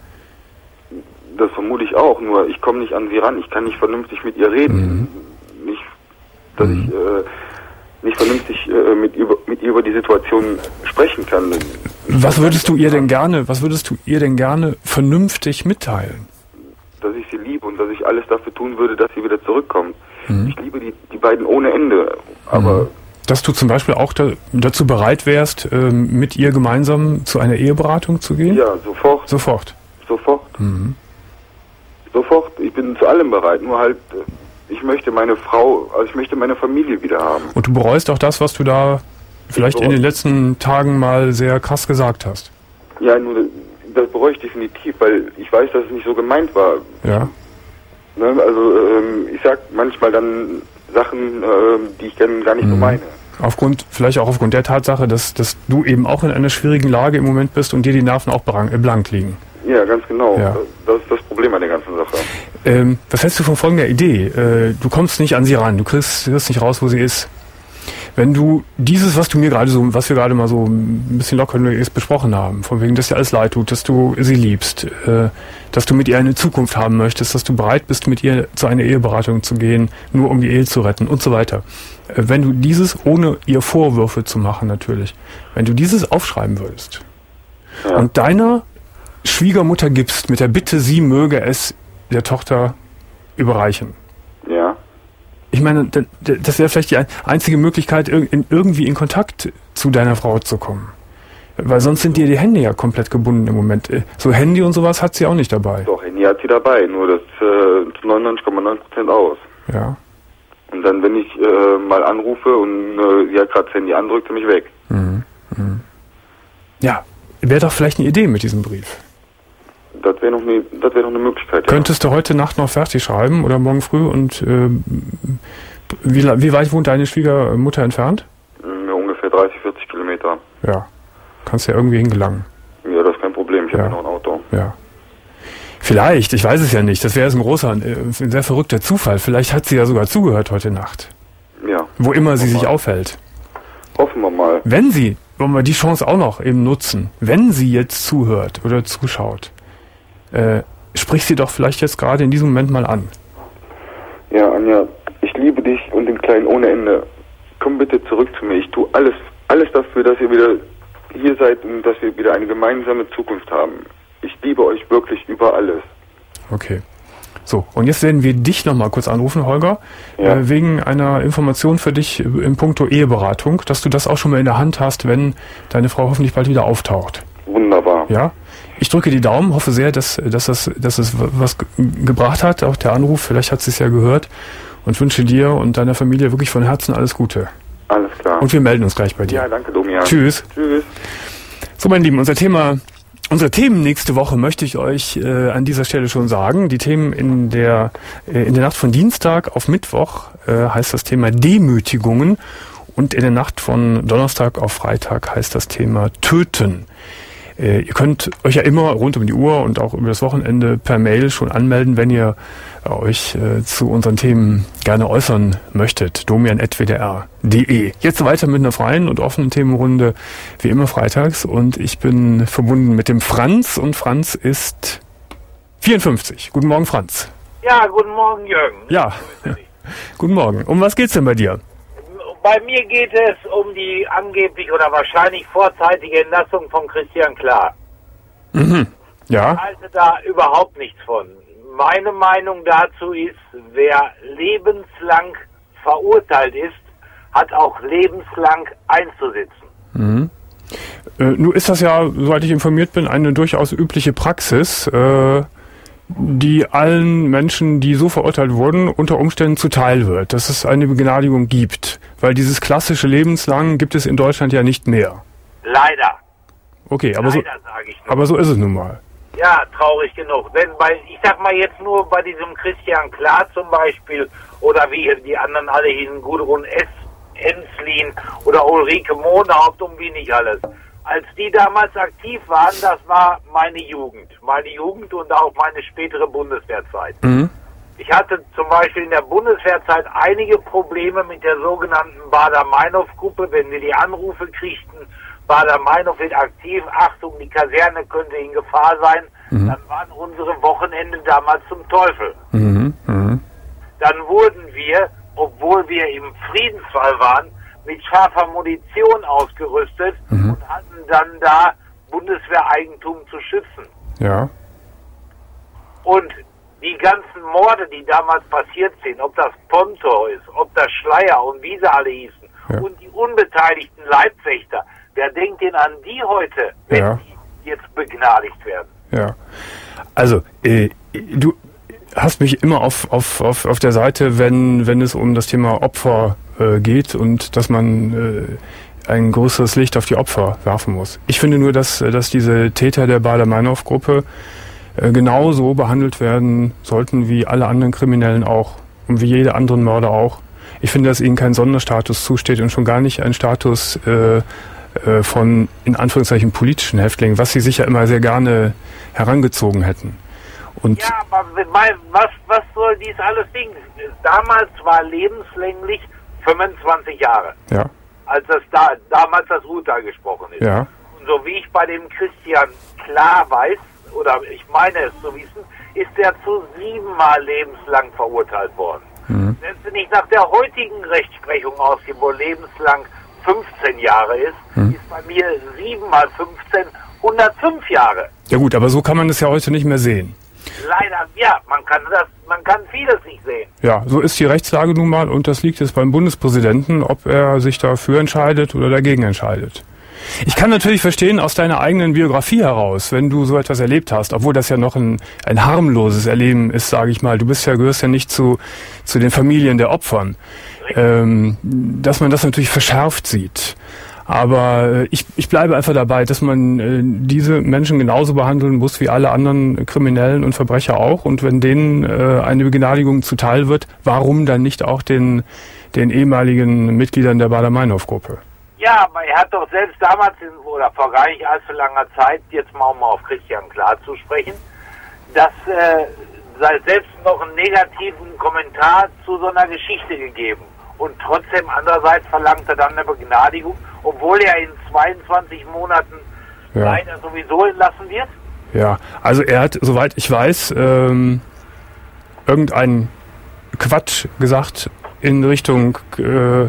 Das vermute ich auch, nur ich komme nicht an sie ran, ich kann nicht vernünftig mit ihr reden. Nicht, dass Mhm. ich äh, nicht vernünftig äh, mit, über, mit ihr über die Situation sprechen kann. Was würdest du ihr denn gerne, was würdest du ihr denn gerne vernünftig mitteilen? Dass ich sie liebe und dass ich alles dafür tun würde, dass sie wieder zurückkommt. Mhm. Ich liebe die, die beiden ohne Ende, aber Dass du zum Beispiel auch da, dazu bereit wärst, ähm, mit ihr gemeinsam zu einer Eheberatung zu gehen? ja, sofort, Sofort. sofort, Mhm. sofort. Ich bin zu allem bereit, nur halt, äh, ich möchte meine Frau, also ich möchte meine Familie wieder haben. Und du bereust auch das, was du da vielleicht in bereue- den letzten Tagen mal sehr krass gesagt hast. Ja, nur das bereue ich definitiv, weil ich weiß, dass es nicht so gemeint war. Ja. Ne? Also ähm, ich sag manchmal dann Sachen, ähm, die ich dann gar nicht so Mhm. meine. Aufgrund, vielleicht auch aufgrund der Tatsache, dass, dass du eben auch in einer schwierigen Lage im Moment bist und dir die Nerven auch blank, äh, blank liegen. Ja, ganz genau. Ja. Das ist das Problem an der ganzen Sache. Ähm, was hältst du von folgender Idee? Äh, du kommst nicht an sie ran, du kriegst, kriegst nicht raus, wo sie ist. Wenn du dieses, was du mir gerade so, was wir gerade mal so ein bisschen locker besprochen haben, von wegen, dass dir alles leid tut, dass du sie liebst, äh, dass du mit ihr eine Zukunft haben möchtest, dass du bereit bist, mit ihr zu einer Eheberatung zu gehen, nur um die Ehe zu retten und so weiter. Äh, wenn du dieses, ohne ihr Vorwürfe zu machen natürlich, wenn du dieses aufschreiben würdest Ja. und deiner Schwiegermutter gibst, mit der Bitte, sie möge es der Tochter überreichen. Ja. Ich meine, das wäre vielleicht die einzige Möglichkeit, irgendwie in Kontakt zu deiner Frau zu kommen. Weil sonst sind dir die Hände ja komplett gebunden im Moment. So Handy und sowas hat sie auch nicht dabei. Doch, Handy hat sie dabei, nur das äh, zu neunundneunzig Komma neun Prozent aus. Ja. Und dann, wenn ich äh, mal anrufe und äh, sie hat gerade das Handy an, drückt sie mich weg. Mhm. Mhm. Ja, wäre doch vielleicht eine Idee mit diesem Brief. Das wäre noch eine, das wäre noch eine Möglichkeit. Ja. Könntest du heute Nacht noch fertig schreiben oder morgen früh? Und äh, wie, wie weit wohnt deine Schwiegermutter entfernt? Ja, ungefähr dreißig, vierzig Kilometer. Ja, kannst ja irgendwie hingelangen. Ja, das ist kein Problem. Ich ja. habe noch ein Auto. Ja. Vielleicht, ich weiß es ja nicht. Das wäre jetzt ein großer, ein sehr verrückter Zufall. Vielleicht hat sie ja sogar zugehört heute Nacht. Ja. Wo immer sie sich mal. aufhält. Hoffen wir mal. Wenn sie, wollen wir die Chance auch noch eben nutzen, wenn sie jetzt zuhört oder zuschaut, äh, sprich sie doch vielleicht jetzt gerade in diesem Moment mal an. Ja, Anja, ich liebe dich und den Kleinen ohne Ende. Komm bitte zurück zu mir. Ich tue alles, alles dafür, dass ihr wieder hier seid und dass wir wieder eine gemeinsame Zukunft haben. Ich liebe euch wirklich über alles. Okay. So, und jetzt werden wir dich nochmal kurz anrufen, Holger, ja. äh, wegen einer Information für dich in puncto Eheberatung, dass du das auch schon mal in der Hand hast, wenn deine Frau hoffentlich bald wieder auftaucht. Wunderbar. Ja? Ich drücke die Daumen, hoffe sehr, dass, dass, das, dass es was ge- gebracht hat, auch der Anruf, vielleicht hat sie es ja gehört, und wünsche dir und deiner Familie wirklich von Herzen alles Gute. Alles klar. Und wir melden uns gleich bei dir. Ja, danke, Domian. Tschüss. Tschüss. So, meine Lieben, unser Thema, unsere Themen nächste Woche möchte ich euch äh, an dieser Stelle schon sagen. Die Themen in der äh, in der Nacht von Dienstag auf Mittwoch äh, heißt das Thema Demütigungen und in der Nacht von Donnerstag auf Freitag heißt das Thema Töten. Äh, ihr könnt euch ja immer rund um die Uhr und auch über das Wochenende per Mail schon anmelden, wenn ihr äh, euch äh, zu unseren Themen gerne äußern möchtet. domian at w d r punkt d e. Jetzt weiter mit einer freien und offenen Themenrunde, wie immer freitags. Und ich bin verbunden mit dem Franz. Und Franz ist vierundfünfzig. Guten Morgen, Franz. Ja, guten Morgen, Jürgen. Ja, guten Morgen. Um was geht's denn bei dir? Bei mir geht es um die angeblich oder wahrscheinlich vorzeitige Entlassung von Christian Klar. Mhm. Ja. Ich halte da überhaupt nichts von. Meine Meinung dazu ist, wer lebenslang verurteilt ist, hat auch lebenslang einzusitzen. Mhm. Äh, nun ist das ja, soweit ich informiert bin, eine durchaus übliche Praxis, äh, die allen Menschen, die so verurteilt wurden, unter Umständen zuteil wird, dass es eine Begnadigung gibt. Weil dieses klassische lebenslang gibt es in Deutschland ja nicht mehr. Leider. Okay, aber, Leider, so, sage ich nur. aber so ist es nun mal. Ja, traurig genug. Denn bei, ich sag mal jetzt nur bei diesem Christian Klar zum Beispiel, oder wie die anderen alle hießen, Gudrun S. Enslin oder Ulrike Mohnhaupt und wie nicht alles. Als die damals aktiv waren, das war meine Jugend. Meine Jugend und auch meine spätere Bundeswehrzeit. Mhm. Ich hatte zum Beispiel in der Bundeswehrzeit einige Probleme mit der sogenannten Baader-Meinhof-Gruppe, wenn wir die Anrufe kriegten, Baader-Meinhof wird aktiv, Achtung, die Kaserne könnte in Gefahr sein, mhm. dann waren unsere Wochenende damals zum Teufel. Mhm. Mhm. Dann wurden wir, obwohl wir im Friedensfall waren, mit scharfer Munition ausgerüstet mhm. und hatten dann da Bundeswehreigentum zu schützen. Ja. Und die ganzen Morde, die damals passiert sind, ob das Ponto ist, ob das Schleier und wie sie alle hießen, ja. und die unbeteiligten Leibwächter, wer denkt denn an die heute, wenn ja. die jetzt begnadigt werden? Ja. Also, äh, du hast mich immer auf, auf, auf, auf der Seite, wenn, wenn es um das Thema Opfer äh, geht und dass man äh, ein größeres Licht auf die Opfer werfen muss. Ich finde nur, dass, dass diese Täter der Baader-Meinhof-Gruppe äh, genauso behandelt werden sollten wie alle anderen Kriminellen auch und wie jede anderen Mörder auch. Ich finde, dass ihnen kein Sonderstatus zusteht und schon gar nicht ein Status äh, äh, von, in Anführungszeichen, politischen Häftlingen, was sie sicher immer sehr gerne herangezogen hätten. Und ja, aber was, was soll dies alles Ding? Damals war lebenslänglich fünfundzwanzig Jahre, ja. als das da, damals das Urteil gesprochen ist. Ja. Und so wie ich bei dem Christian Klar weiß, oder ich meine es zu wissen, ist er zu siebenmal lebenslang verurteilt worden. Mhm. Wenn sie nicht nach der heutigen Rechtsprechung ausgehen, wo lebenslang fünfzehn Jahre ist, mhm. ist bei mir siebenmal fünfzehn hundertfünf Jahre. Ja gut, aber so kann man das ja heute nicht mehr sehen. Leider, ja, man kann das, man kann vieles nicht sehen. Ja, so ist die Rechtslage nun mal und das liegt jetzt beim Bundespräsidenten, ob er sich dafür entscheidet oder dagegen entscheidet. Ich kann natürlich verstehen aus deiner eigenen Biografie heraus, wenn du so etwas erlebt hast, obwohl das ja noch ein, ein harmloses Erleben ist, sage ich mal. Du bist ja, gehörst ja nicht zu, zu den Familien der Opfern, ähm, dass man das natürlich verschärft sieht. Aber ich, ich bleibe einfach dabei, dass man äh, diese Menschen genauso behandeln muss wie alle anderen Kriminellen und Verbrecher auch. Und wenn denen äh, eine Begnadigung zuteil wird, warum dann nicht auch den, den ehemaligen Mitgliedern der Baader-Meinhof-Gruppe? Ja, aber er hat doch selbst damals, in, oder vor gar nicht allzu langer Zeit, jetzt mal um auf Christian Klar zu sprechen, dass äh, sei selbst noch einen negativen Kommentar zu so einer Geschichte gegeben. Und trotzdem andererseits verlangt er dann eine Begnadigung, obwohl er in zweiundzwanzig Monaten ja. leider sowieso entlassen wird? Ja, also er hat, soweit ich weiß, ähm, irgendeinen Quatsch gesagt in Richtung äh,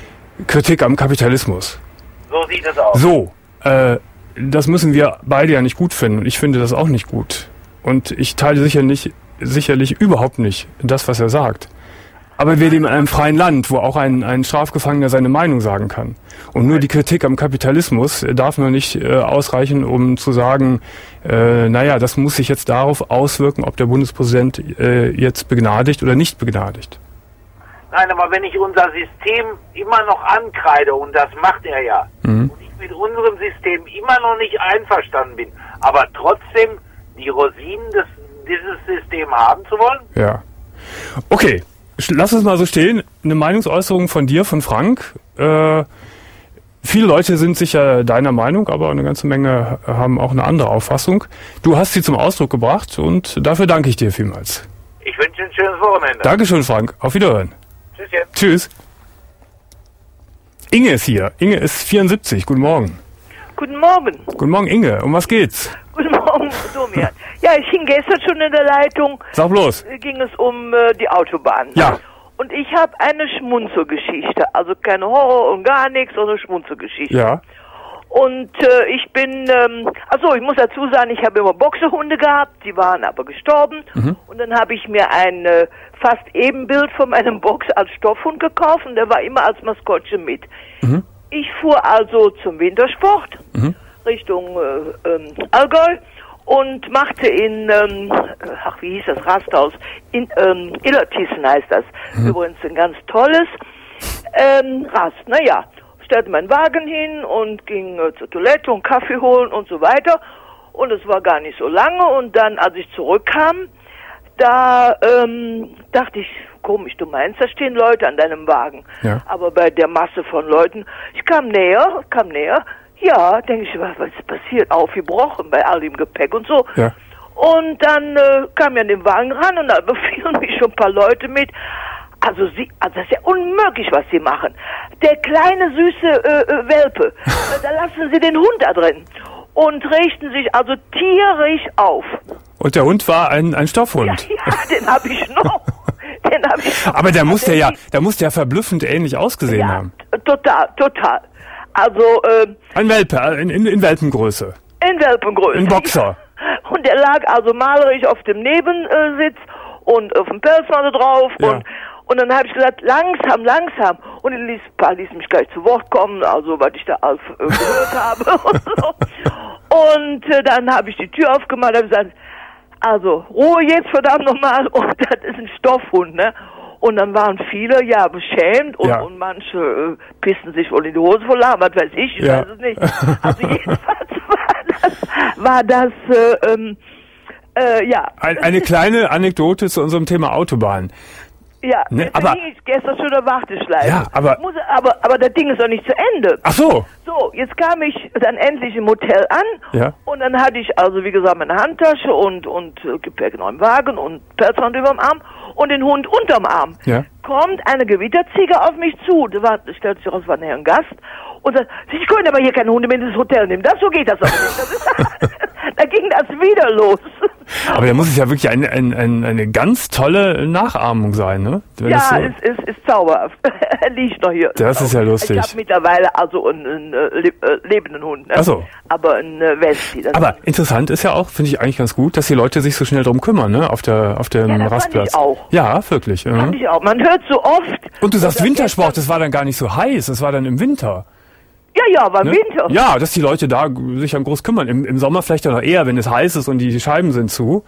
Kritik am Kapitalismus. So sieht es aus. So, äh, das müssen wir beide ja nicht gut finden. Und ich finde das auch nicht gut. Und ich teile sicher nicht, sicherlich überhaupt nicht das, was er sagt. Aber wir leben in einem freien Land, wo auch ein, ein Strafgefangener seine Meinung sagen kann. Und nur die Kritik am Kapitalismus darf man nicht äh, ausreichen, um zu sagen, äh, naja, das muss sich jetzt darauf auswirken, ob der Bundespräsident äh, jetzt begnadigt oder nicht begnadigt. Nein, aber wenn ich unser System immer noch ankreide, und das macht er ja, mhm. und ich mit unserem System immer noch nicht einverstanden bin, aber trotzdem die Rosinen des, dieses System haben zu wollen? Ja. Okay. Lass es mal so stehen. Eine Meinungsäußerung von dir, von Frank. Äh, viele Leute sind sicher deiner Meinung, aber eine ganze Menge haben auch eine andere Auffassung. Du hast sie zum Ausdruck gebracht und dafür danke ich dir vielmals. Ich wünsche ein schönes Wochenende. Dankeschön, Frank. Auf Wiederhören. Tschüss jetzt. Tschüss. Inge ist hier. Inge ist vierundsiebzig. Guten Morgen. Guten Morgen. Guten Morgen, Inge. Um was geht's? Guten Morgen, Domian. Ja, ich hing gestern schon in der Leitung. Sag bloß. Ging es um äh, die Autobahn. Ja. Und ich habe eine Schmunzelgeschichte. Also keine Horror und gar nichts, sondern Schmunzelgeschichte. Ja. Und äh, ich bin, ähm, also ich muss dazu sagen, ich habe immer Boxerhunde gehabt, die waren aber gestorben. Mhm. Und dann habe ich mir ein äh, fast Ebenbild von meinem Box als Stoffhund gekauft und der war immer als Maskottchen mit. Mhm. Ich fuhr also zum Wintersport mhm. Richtung äh, ähm, Allgäu und machte in, ähm, ach wie hieß das, Rasthaus, in ähm, Illertissen heißt das, mhm. übrigens ein ganz tolles ähm, Rast, naja. Stellte meinen Wagen hin und ging äh, zur Toilette und Kaffee holen und so weiter. Und es war gar nicht so lange. Und dann, als ich zurückkam, da ähm, dachte ich, komisch, du meinst, da stehen Leute an deinem Wagen. Ja. Aber bei der Masse von Leuten, ich kam näher, kam näher. Ja, denke ich, was ist passiert? Aufgebrochen bei all dem Gepäck und so. Ja. Und dann äh, kam ich an den Wagen ran und da befielen mich schon ein paar Leute mit. Also sie, also das ist ja unmöglich, was sie machen. Der kleine süße äh, äh, Welpe, äh, da lassen sie den Hund da drin und richten sich also tierisch auf. Und der Hund war ein ein Stoffhund. Ja, ja, den habe ich noch. Den hab ich noch. Aber der muss der ja, der muss ja verblüffend ähnlich ausgesehen ja, haben. Total, total. Also äh, ein Welpe in, in, in Welpengröße. In Welpengröße. Ein Boxer. Und der lag also malerisch auf dem Nebensitz und auf dem Pelzmantel drauf ja. und Und dann habe ich gesagt, langsam, langsam. Und er ließ, paar ließ mich gleich zu Wort kommen, also was ich da alles äh, gehört habe. Und, so. und äh, dann habe ich die Tür aufgemacht und habe gesagt, also Ruhe jetzt verdammt nochmal. Und das ist ein Stoffhund, ne? Und dann waren viele, ja, beschämt und, ja. und manche äh, pissen sich wohl in die Hose voll an, was weiß ich, ich ja. weiß es nicht. Also jedenfalls war das, war das äh, ähm, äh, ja. Ein, eine kleine Anekdote zu unserem Thema Autobahn. Ja, ne, jetzt aber hing ich gestern schon in der Warteschleife. Ja, aber, Muss, aber aber das Ding ist doch nicht zu Ende. Ach so. So, jetzt kam ich dann endlich im Hotel an ja. und dann hatte ich also wie gesagt meine Handtasche und und äh, Gepäck noch im Wagen und Pelzmann überm Arm und den Hund unterm Arm. Ja. Kommt eine Gewitterziege auf mich zu. Das war, stellt sich raus, war nachher ein Gast und sagt, Sie können aber hier keine Hunde mehr in das Hotel nehmen. Das so geht das auch nicht. Das ist, da ging das wieder los. Aber der muss es ja wirklich ein, ein, ein, eine ganz tolle Nachahmung sein, ne? Wenn ja, so es ist, ist zauberhaft. Er liegt noch hier. Das ist ja lustig. Ich habe mittlerweile also einen, einen äh, lebenden Hund, ne? Ach so. Aber ein äh, Westie. Aber interessant ist ja auch, finde ich eigentlich ganz gut, dass die Leute sich so schnell drum kümmern, ne? Auf der auf dem ja, das Rastplatz. Fand ich auch. Ja, wirklich. Fand Mhm. ich auch. Man hört so oft. Und du sagst Wintersport, das war dann gar nicht so heiß, das war dann im Winter. Ja, ja, war Ne? Winter. Ja, dass die Leute da sich dann groß kümmern. Im, im Sommer vielleicht auch noch eher, wenn es heiß ist und die Scheiben sind zu.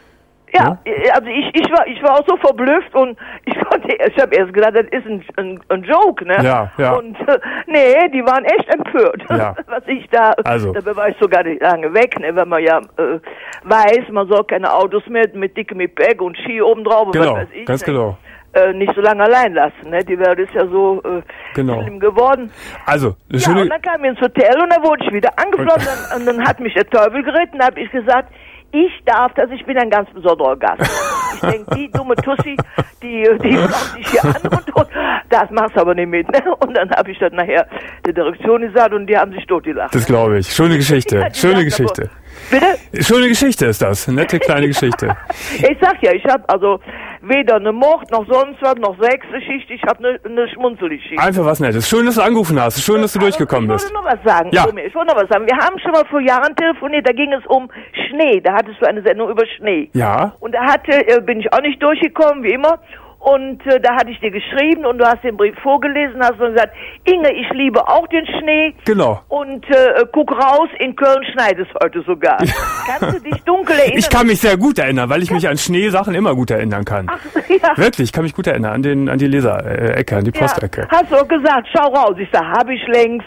Ja, also ich, ich war ich war auch so verblüfft und ich konnte, ich habe erst gedacht, das ist ein, ein, ein Joke, ne? Ja, ja. Und äh, nee, die waren echt empört, Ja. was ich da, Also. dabei war ich sogar nicht lange weg, ne? Wenn man ja äh, weiß, man soll keine Autos mehr mit dickem Gepäck und Ski obendrauf und Genau, was weiß ich. ganz ne? genau. Äh, nicht so lange allein lassen, ne? Die Welt ist ja so äh, Genau. schlimm geworden. Also, eine Ja, schöne... und dann kam ich ins Hotel und dann wurde ich wieder angeflogen und, und dann hat mich der Teufel geritten, da habe ich gesagt, ich darf das, ich bin ein ganz besonderer Gast. Ich denke, die dumme Tussi, die, die macht sich hier an und, und das machst du aber nicht mit. Ne? Und dann habe ich das nachher der Direktion gesagt und die haben sich totgelacht. Das glaube ich. Schöne Geschichte. Ja, die Schöne sagt Geschichte. aber- Bitte? Schöne Geschichte ist das. Eine nette kleine Geschichte. Ich sag ja, ich habe also weder eine Mord, noch sonst was, noch Sexgeschichte, ich habe eine, eine Schmunzelgeschichte. Einfach was Nettes. Schön, dass du angerufen hast. Schön, dass du durchgekommen ich bist. Ich wollte noch was sagen. Ja. Tommy, Ich wollte noch was sagen. Wir haben schon mal vor Jahren telefoniert, da ging es um Schnee. Da hattest du eine Sendung über Schnee. Ja. Und da hatte, äh, bin ich auch nicht durchgekommen, wie immer. Und äh, da hatte ich dir geschrieben und du hast den Brief vorgelesen, hast und gesagt, Inge, ich liebe auch den Schnee. Genau. Und äh, guck raus, in Köln schneit es heute sogar. Kannst du dich dunkel erinnern? Ich kann mich sehr gut erinnern, weil ich mich an Schneesachen immer gut erinnern kann. Ach, ja. Wirklich, ich kann mich gut erinnern an den an die Leserecke, an die Postecke. Ja, hast du auch gesagt, schau raus. Ich sag, hab ich längst.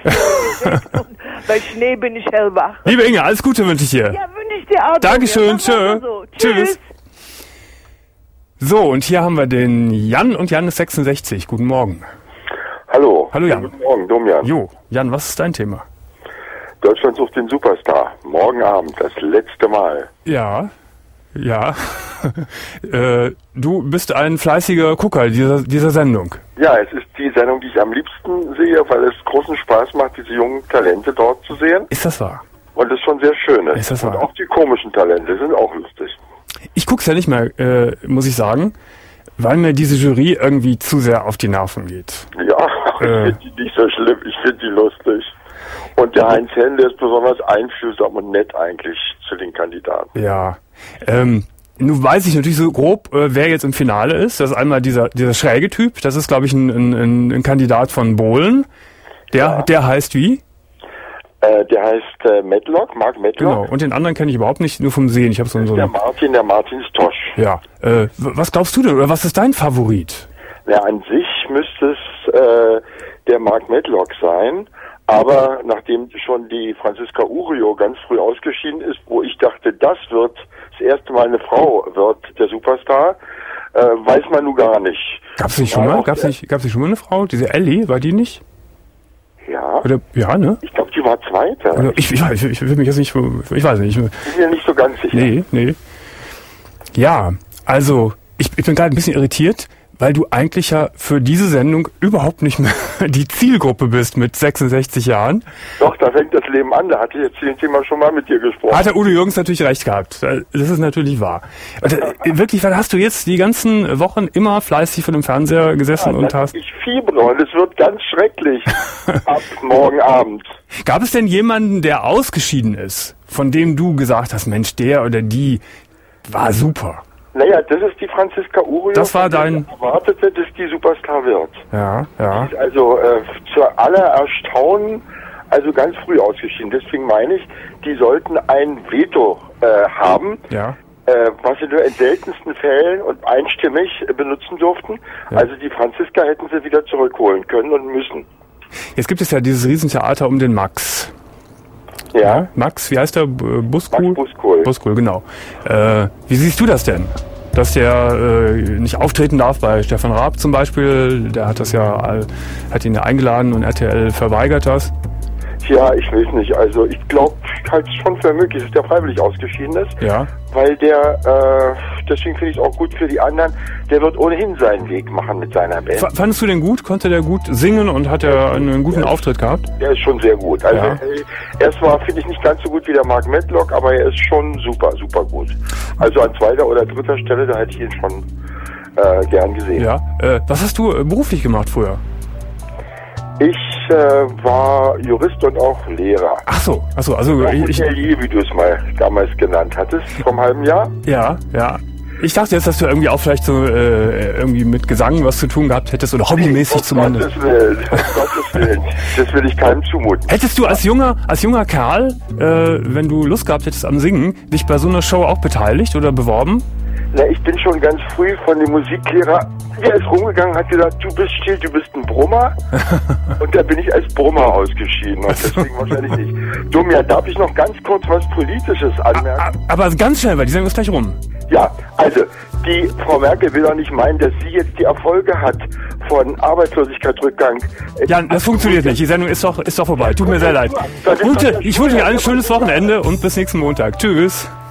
Und bei Schnee bin ich hellwach. Liebe Inge, alles Gute wünsche ich dir. Ja, wünsche ich dir auch. Dankeschön, Mach mal tschö. so. Tschüss. Tschüss. So, und hier haben wir den Jan und Jan ist sechsundsechzig. Guten Morgen. Hallo. Hallo Jan. Guten Morgen, Domian. Jo, Jan, was ist dein Thema? Deutschland sucht den Superstar. Morgen Abend, das letzte Mal. Ja, ja. äh, du bist ein fleißiger Gucker dieser, dieser Sendung. Ja, es ist die Sendung, die ich am liebsten sehe, weil es großen Spaß macht, diese jungen Talente dort zu sehen. Ist das wahr? Und es schon sehr schön ist. Ist das Und wahr? auch die komischen Talente sind auch lustig. Ich guck's ja nicht mehr, äh, muss ich sagen, weil mir diese Jury irgendwie zu sehr auf die Nerven geht. Ja, Äh. ich finde die nicht so schlimm, ich finde die lustig. Und der Heinz Henn, der ist besonders einfühlsam und nett eigentlich zu den Kandidaten. Ja. Ähm, nun weiß ich natürlich so grob, äh, wer jetzt im Finale ist. Das ist einmal dieser dieser schräge Typ. Das ist, glaube ich, ein, ein, ein Kandidat von Bohlen. Der, Ja. der heißt wie? Äh, der heißt äh, Medlock, Mark Medlock. Genau. Und den anderen kenne ich überhaupt nicht, nur vom Sehen. Ich habe so, so Der ein, Martin, der Martin Stosch. ja. Äh, w- was glaubst du denn, oder was ist dein Favorit? Ja, an sich müsste es äh, der Mark Medlock sein, aber nachdem schon die Franziska Urio ganz früh ausgeschieden ist, wo ich dachte, das wird das erste Mal eine Frau wird der Superstar, äh, weiß man nun gar nicht. Gab's nicht schon mal? Gab's nicht, gab's nicht schon mal eine Frau? Diese Ellie, war die nicht? Ja, Oder, ja, ne? ich glaube, die war Zweiter. Oder, ich, ich, ich, ich will mich jetzt nicht, ich weiß nicht. Ich, Bin mir nicht so ganz sicher. nee, nee. Ja, also, ich, ich bin gerade ein bisschen irritiert, weil du eigentlich ja für diese Sendung überhaupt nicht mehr die Zielgruppe bist mit sechsundsechzig Jahren. Doch, da fängt das Leben an. Da hatte ich jetzt hier Thema schon mal mit dir gesprochen. Hat der Udo Jürgens natürlich recht gehabt. Das ist natürlich wahr. Und, äh, wirklich, weil hast du jetzt die ganzen Wochen immer fleißig vor dem Fernseher gesessen Ja, und dann- hast... Ich fiebere und es wird ganz schrecklich ab morgen Abend. Gab es denn jemanden, der ausgeschieden ist, von dem du gesagt hast, Mensch, der oder die war super? Naja, das ist die Franziska Urio. Das war von der dein- ich erwartete, dass die Superstar wird. Ja, ja. Ist also äh, zur aller Erstaunen also ganz früh ausgeschieden. Deswegen meine ich, die sollten ein Veto äh, haben, Ja. äh, was sie nur in seltensten Fällen und einstimmig äh, benutzen durften. Ja. Also die Franziska hätten sie wieder zurückholen können und müssen. Jetzt gibt es ja dieses Riesentheater um den Max. Ja, Max, wie heißt der? B- Buskul? Max Buskul. Buskul, genau. Äh, wie siehst du das denn? Dass der äh, nicht auftreten darf bei Stefan Raab zum Beispiel. Der hat das ja, all- hat ihn ja eingeladen und R T L verweigert das. Tja, ich weiß nicht. Also ich glaube, ich halte es schon für möglich, dass der freiwillig ausgeschieden ist. Ja. Weil der, äh, deswegen finde ich es auch gut für die anderen, der wird ohnehin seinen Weg machen mit seiner Band. F- fandest du den gut? Konnte der gut singen und hat er einen guten ja. Auftritt gehabt? Der ist schon sehr gut. Also ja. äh, er ist zwar, finde ich, nicht ganz so gut wie der Mark Medlock, aber er ist schon super, super gut. Also an zweiter oder dritter Stelle, da hätte ich ihn schon äh, gern gesehen. Ja. Äh, was hast du äh, beruflich gemacht früher? Ich äh, war Jurist und auch Lehrer. Ach so, ach so, also ich, ich, ich wie du es mal damals genannt hattest, vor einem halben Jahr. Ja, ja. Ich dachte jetzt, dass du irgendwie auch vielleicht so äh, irgendwie mit Gesang was zu tun gehabt hättest oder hobbymäßig nee, zumindest. Gottes Willen, um Gottes Willen. Das will ich keinem zumuten. Hättest du als junger, als junger Kerl, äh, wenn du Lust gehabt hättest am Singen, dich bei so einer Show auch beteiligt oder beworben? Na, ich bin schon ganz früh von dem Musiklehrer, der ist rumgegangen, hat gesagt, du bist still, du bist ein Brummer. Und da bin ich als Brummer ausgeschieden und deswegen wahrscheinlich nicht. Domja, darf ich noch ganz kurz was Politisches anmerken? Aber ganz schnell, weil die Sendung ist gleich rum. Ja, also die Frau Merkel will doch nicht meinen, dass sie jetzt die Erfolge hat von Arbeitslosigkeitsrückgang. Ja, das funktioniert nicht. Die Sendung ist doch, ist doch vorbei. Tut mir sehr leid. Gute, ich wünsche dir ein schönes Wochenende und bis nächsten Montag. Tschüss.